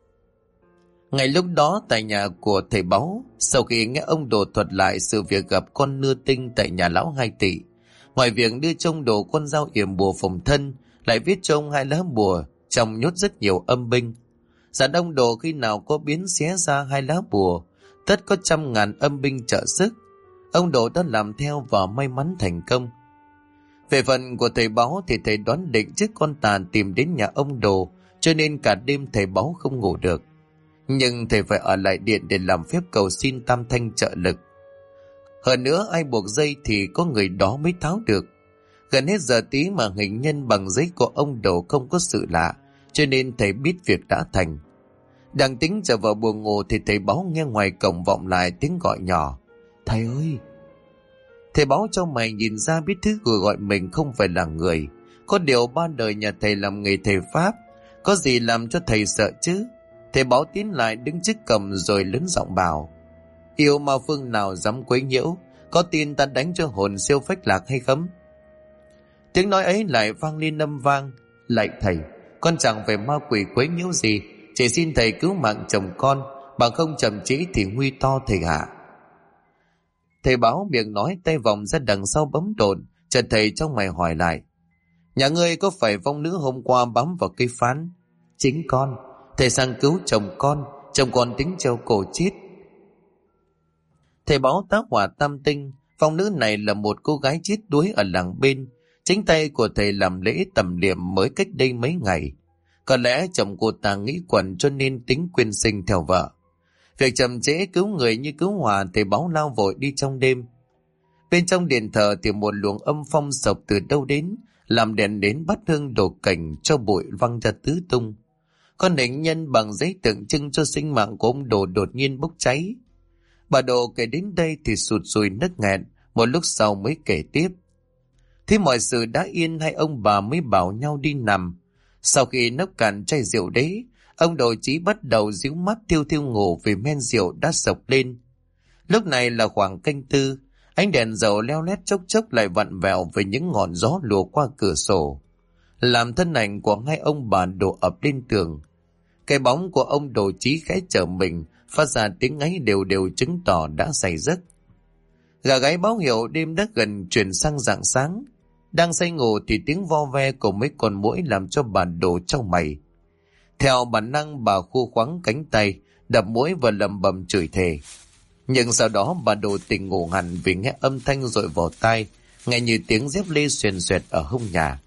Ngày lúc đó tại nhà của thầy Báu, sau khi nghe ông Đồ thuật lại sự việc gặp con nưa tinh tại nhà lão 2 tỷ, ngoài việc đưa trông Đồ con dao yểm bùa phòng thân, lại viết trông 2 lá bùa trong nhốt rất nhiều âm binh. Dặn ông Đồ khi nào có biến xé ra 2 lá bùa, tất có 100.000 âm binh trợ sức. Ông Đồ đã làm theo và may mắn thành công. Về phần của thầy Báu thì thầy đoán định trước con tà tìm đến nhà ông Đồ, cho nên cả đêm thầy Báu không ngủ được. Nhưng thầy phải ở lại điện để làm phép cầu xin Tam Thanh trợ lực. Hơn nữa ai buộc dây thì có người đó mới tháo được. Gần hết giờ tí mà hình nhân bằng giấy của ông Đồ không có sự lạ, cho nên thầy biết việc đã thành. Đang tính trở vào buồng ngủ thì thầy Báu nghe ngoài cổng vọng lại tiếng gọi nhỏ: "Thầy ơi!" Thầy Báu cho mày nhìn ra biết thứ vừa gọi mình không phải là người. Có điều ba đời nhà thầy làm nghề thầy Pháp, có gì làm cho thầy sợ chứ. Thầy Báu tiến lại đứng trước cổng rồi lớn giọng bảo: "Yêu ma phương nào dám quấy nhiễu, có tin ta đánh cho hồn siêu phách lạc hay không?" Tiếng nói ấy lại vang lên âm vang: "Lạy thầy, con chẳng phải ma quỷ quấy nhiễu gì, chỉ xin thầy cứu mạng chồng con, bằng không chậm trễ thì nguy to thầy ạ." Thầy Báo miệng nói tay vòng ra đằng sau bấm đồn, chợt thầy trong mày hỏi lại: "Nhà ngươi có phải vong nữ hôm qua bám vào cây phán?" "Chính con, thầy sang cứu chồng con tính treo cổ chết." Thầy báo tá hỏa tam tinh, phong nữ này là một cô gái chết đuối ở làng bên. Chính tay của thầy làm lễ tẩm liệm mới cách đây mấy ngày. Có lẽ chồng cô ta nghĩ quẩn cho nên tính quyên sinh theo vợ. Việc chậm trễ cứu người như cứu hỏa, thầy báo lao vội đi trong đêm. Bên trong điện thờ thì một luồng âm phong sộc từ đâu đến, làm đèn đến bắt hương đổ cảnh cho bụi văng ra tứ tung. Con hình nhân bằng giấy tượng trưng cho sinh mạng của ông Đồ đột nhiên bốc cháy. Bà Đồ kể đến đây thì sụt sùi nức nghẹn, một lúc sau mới kể tiếp. Thế mọi sự đã yên, hai ông bà mới bảo nhau đi nằm. Sau khi nốc cạn chai rượu đấy, ông Đồ Chí bắt đầu díu mắt thiêu thiêu ngủ vì men rượu đã sộc lên. Lúc này là khoảng canh tư, ánh đèn dầu leo lét chốc chốc lại vặn vẹo với những ngọn gió lùa qua cửa sổ, làm thân ảnh của hai ông bà đổ ập lên tường. Cái bóng của ông Đồ Chí khẽ trở mình, phát ra tiếng ngáy đều đều chứng tỏ đã say giấc. Gà gáy báo hiệu đêm đã gần chuyển sang rạng sáng. Đang say ngủ thì tiếng vo ve của mấy con muỗi làm cho bà Đồ chau mày. Theo bản năng bà khu khoáng cánh tay, đập muỗi và lầm bầm chửi thề. Nhưng sau đó bà Đồ tỉnh ngủ hẳn vì nghe âm thanh dội vào tai, nghe như tiếng dép lê xoèn xoẹt ở hông nhà.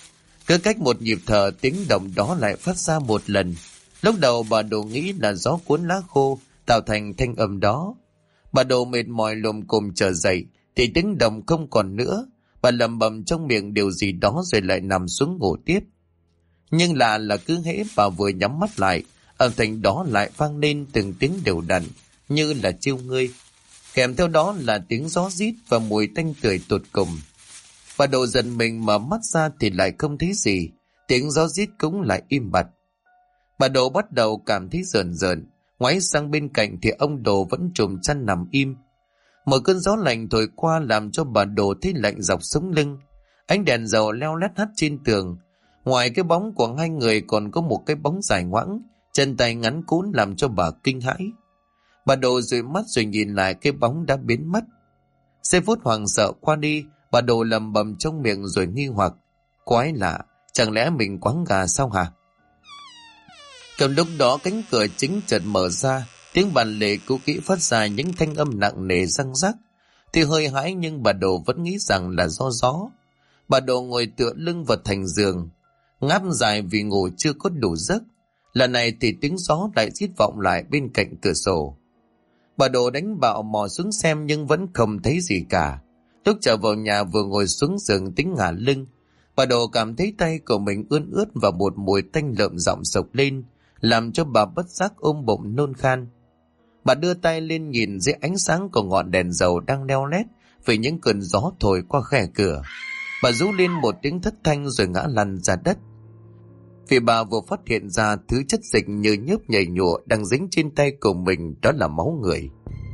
Cứ cách một nhịp thở, tiếng động đó lại phát ra một lần. Lúc đầu bà Đồ nghĩ là gió cuốn lá khô tạo thành thanh âm đó. Bà Đồ mệt mỏi lồm cồm trở dậy thì tiếng động không còn nữa. Bà lẩm bẩm trong miệng điều gì đó rồi lại nằm xuống ngủ tiếp. Nhưng là cứ hễ bà vừa nhắm mắt lại, âm thanh đó lại vang lên từng tiếng đều đặn như là chiêu ngươi. Kèm theo đó là tiếng gió rít và mùi tanh tưởi tột cùng. Bà Đồ giật mình mở mắt ra thì lại không thấy gì, tiếng gió rít cũng lại im bặt. Bà Đồ bắt đầu cảm thấy rờn rợn, ngoái sang bên cạnh thì ông Đồ vẫn trùm chăn nằm im. Một cơn gió lạnh thổi qua làm cho bà Đồ thấy lạnh dọc sống lưng. Ánh đèn dầu leo lét hắt trên tường. Ngoài cái bóng của hai người còn có một cái bóng dài ngoãng, chân tay ngắn cũn làm cho bà kinh hãi. Bà Đồ dụi mắt rồi nhìn lại cái bóng đã biến mất. Giây phút hoảng sợ qua đi, bà Đồ lầm bầm trong miệng rồi nghi hoặc. Quái lạ, chẳng lẽ mình quáng gà sao hả? Cầm lúc đó cánh cửa chính chợt mở ra, tiếng bàn lề cũ kỹ phát ra những thanh âm nặng nề răng rắc. Thì hơi hãi nhưng bà Đồ vẫn nghĩ rằng là do gió. Bà Đồ ngồi tựa lưng vào thành giường, ngáp dài vì ngủ chưa có đủ giấc. Lần này thì tiếng gió lại rít vọng lại bên cạnh cửa sổ. Bà Đồ đánh bạo mò xuống xem nhưng vẫn không thấy gì cả. Lúc trở vào nhà vừa ngồi xuống giường tính ngả lưng, bà Đồ cảm thấy tay của mình ươn ướt và một mùi tanh lợm giọng sộc lên, làm cho bà bất giác ôm bụng nôn khan. Bà đưa tay lên nhìn dưới ánh sáng của ngọn đèn dầu đang leo lét vì những cơn gió thổi qua khe cửa. Bà rú lên một tiếng thất thanh rồi ngã lăn ra đất. Vì bà vừa phát hiện ra thứ chất dịch như nhớp nhảy nhụa đang dính trên tay của mình, đó là máu người.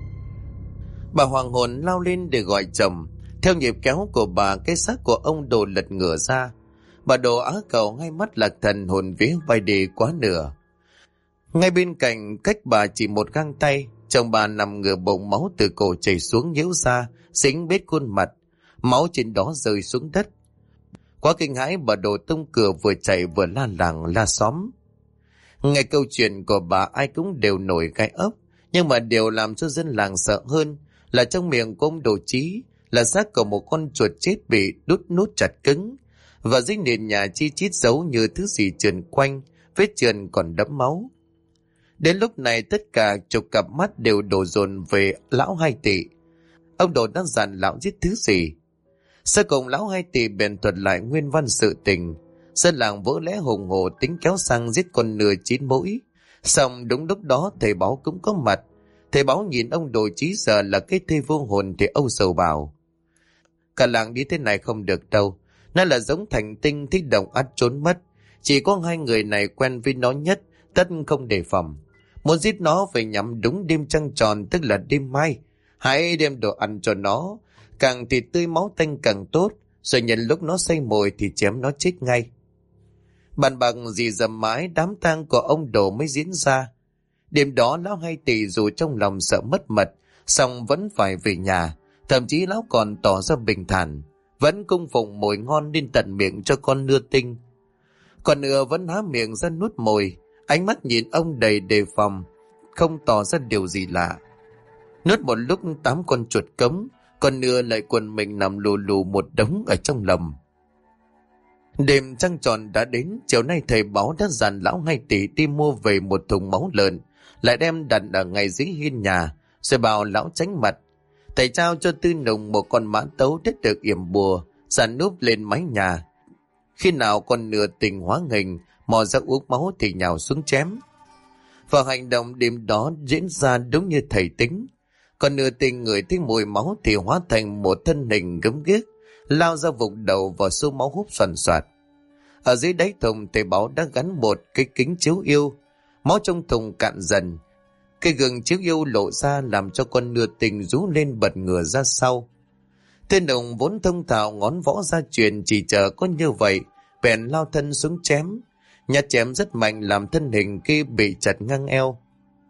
Bà hoàng hồn lao lên để gọi chồng. Theo nhịp kéo của bà, cái xác của ông Đồ lật ngửa ra. Bà Đồ á cầu, hai mắt lạc thần, hồn vía bay đi quá nửa. Ngay bên cạnh cách bà chỉ một găng tay, chồng bà nằm ngửa bụng, máu từ cổ chảy xuống nhễu ra, dính bết khuôn mặt. Máu trên đó rơi xuống đất. Quá kinh hãi, bà Đồ tung cửa vừa chạy vừa la làng la xóm. Nghe câu chuyện của bà ai cũng đều nổi gai ốc, nhưng mà điều làm cho dân làng sợ hơn là trong miệng của ông Đồ Chí là xác của một con chuột chết bị đút nút chặt cứng, và dưới nền nhà chi chít giấu như thứ gì trườn quanh, vết trườn còn đẫm máu. Đến lúc này tất cả chục cặp mắt đều đổ dồn về lão Hai Tỵ. Ông Đồ đã dặn lão giết thứ gì. Sau cùng lão Hai Tỵ bèn thuật lại nguyên văn sự tình. Dân làng vỡ lẽ hùng hổ tính kéo sang giết con nừa 9 mũi. Xong đúng lúc đó thầy báo cũng có mặt. Thầy báo nhìn ông Đồ Chí giờ là cái thây vô hồn thì âu sầu bảo: cả làng đi thế này không được đâu. Nó là giống thành tinh, thích động ắt trốn mất. Chỉ có hai người này quen với nó nhất, tất không đề phòng. Muốn giết nó phải nhắm đúng đêm trăng tròn, tức là đêm mai. Hãy đem đồ ăn cho nó, càng thịt tươi máu tanh càng tốt, rồi nhận lúc nó say mồi thì chém nó chết ngay. Bàn bạc dì dầm mãi, đám tang của ông Đồ mới diễn ra. Đêm đó lão Hai Tỵ dù trong lòng sợ mất mật, song vẫn phải về nhà. Thậm chí lão còn tỏ ra bình thản, vẫn cung phụng mồi ngon lên tận miệng cho con nưa tinh. Còn nưa vẫn há miệng ra nuốt mồi, ánh mắt nhìn ông đầy đề phòng, không tỏ ra điều gì lạ. Nuốt một lúc 8 con chuột cống, còn nửa lại quần mình nằm lù lù một đống ở trong lầm. Đêm trăng tròn đã đến, chiều nay thầy báo đã dặn lão 2 tỷ đi mua về một thùng máu lợn, lại đem đặt ở ngay dưới hiên nhà, rồi bảo lão tránh mặt. Thầy trao cho Tư Nùng một con mã tấu đất được yểm bùa, dàn núp lên mái nhà. Khi nào con nửa tình hóa hình, mò ra uống máu thì nhào xuống chém. Và hành động đêm đó diễn ra đúng như thầy tính. Còn nửa tình người thấy mùi máu thì hóa thành một thân hình gớm ghiếc, lao ra vụt đầu vào xô máu húp xoàn xoạt. Ở dưới đáy thùng thầy báo đã gắn một cái kính chiếu yêu. Máu trong thùng cạn dần, cái gương chiếu yêu lộ ra làm cho con nửa tình rú lên bật ngửa ra sau. Tên đồng vốn thông thạo ngón võ gia truyền, chỉ chờ có như vậy bèn lao thân xuống chém. Nhát chém rất mạnh làm thân hình kia bị chặt ngang eo.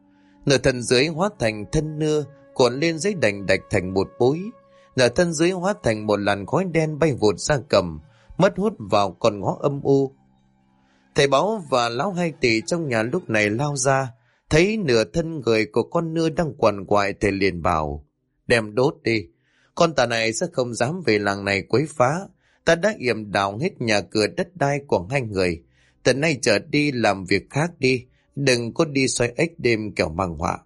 Nửa thân dưới hóa thành thân nưa cuộn lên dưới đành đạch thành một bối. Nửa thân dưới hóa thành một làn khói đen bay vụt ra cầm, mất hút vào con ngõ âm u. Thầy báo và lão 2 tỷ trong nhà lúc này lao ra, thấy nửa thân người của con nưa đang quằn quại, thầy liền bảo: đem đốt đi, con tà này sẽ không dám về làng này quấy phá. Ta đã yểm đào hết nhà cửa đất đai của 2 người, từ nay trở đi làm việc khác đi, đừng có đi xoay ếch đêm kẻo mang họa.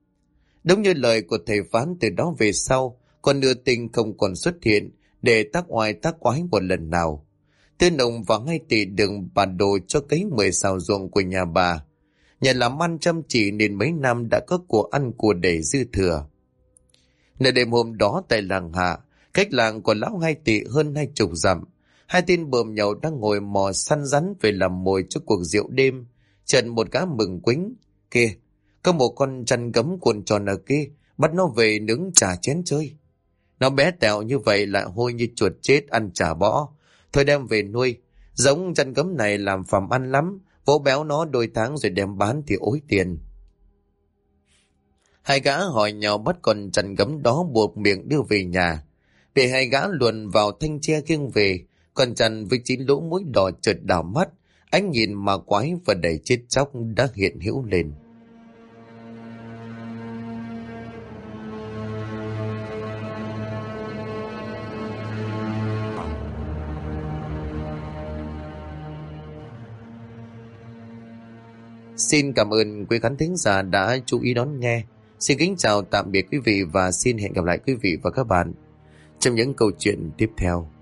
Đúng như lời của thầy phán, từ đó về sau con nửa tình không còn xuất hiện để tác oai tác quái một lần nào. Tư Nùng và 2 tỷ đừng bản đồ cho cấy 10 sào ruộng của nhà bà. Nhà làm ăn chăm chỉ nên mấy năm đã có của ăn của để dư thừa. Nửa đêm hôm đó tại làng Hạ, cách làng của lão 2 tỷ hơn 20 dặm, 2 tên bờm nhậu đang ngồi mò săn rắn về làm mồi cho cuộc rượu đêm. Trần một gã mừng quính: kìa, có một con chăn gấm cuộn tròn ở kia, bắt nó về nướng chả chén chơi. Nó bé tẹo như vậy lại hôi như chuột chết ăn chả bõ. Thôi đem về nuôi, giống chăn gấm này làm phẩm ăn lắm, vỗ béo nó đôi tháng rồi đem bán thì ối tiền. 2 gã hỏi nhau bắt con chăn gấm đó buộc miệng đưa về nhà. Để 2 gã luồn vào thanh tre khiêng về, con chăn với 9 lỗ mũi đỏ chợt đảo mắt, ánh nhìn mà quái và đầy chết chóc đã hiện hữu lên. Xin cảm ơn quý khán thính giả đã chú ý đón nghe. Xin kính chào tạm biệt quý vị và xin hẹn gặp lại quý vị và các bạn trong những câu chuyện tiếp theo.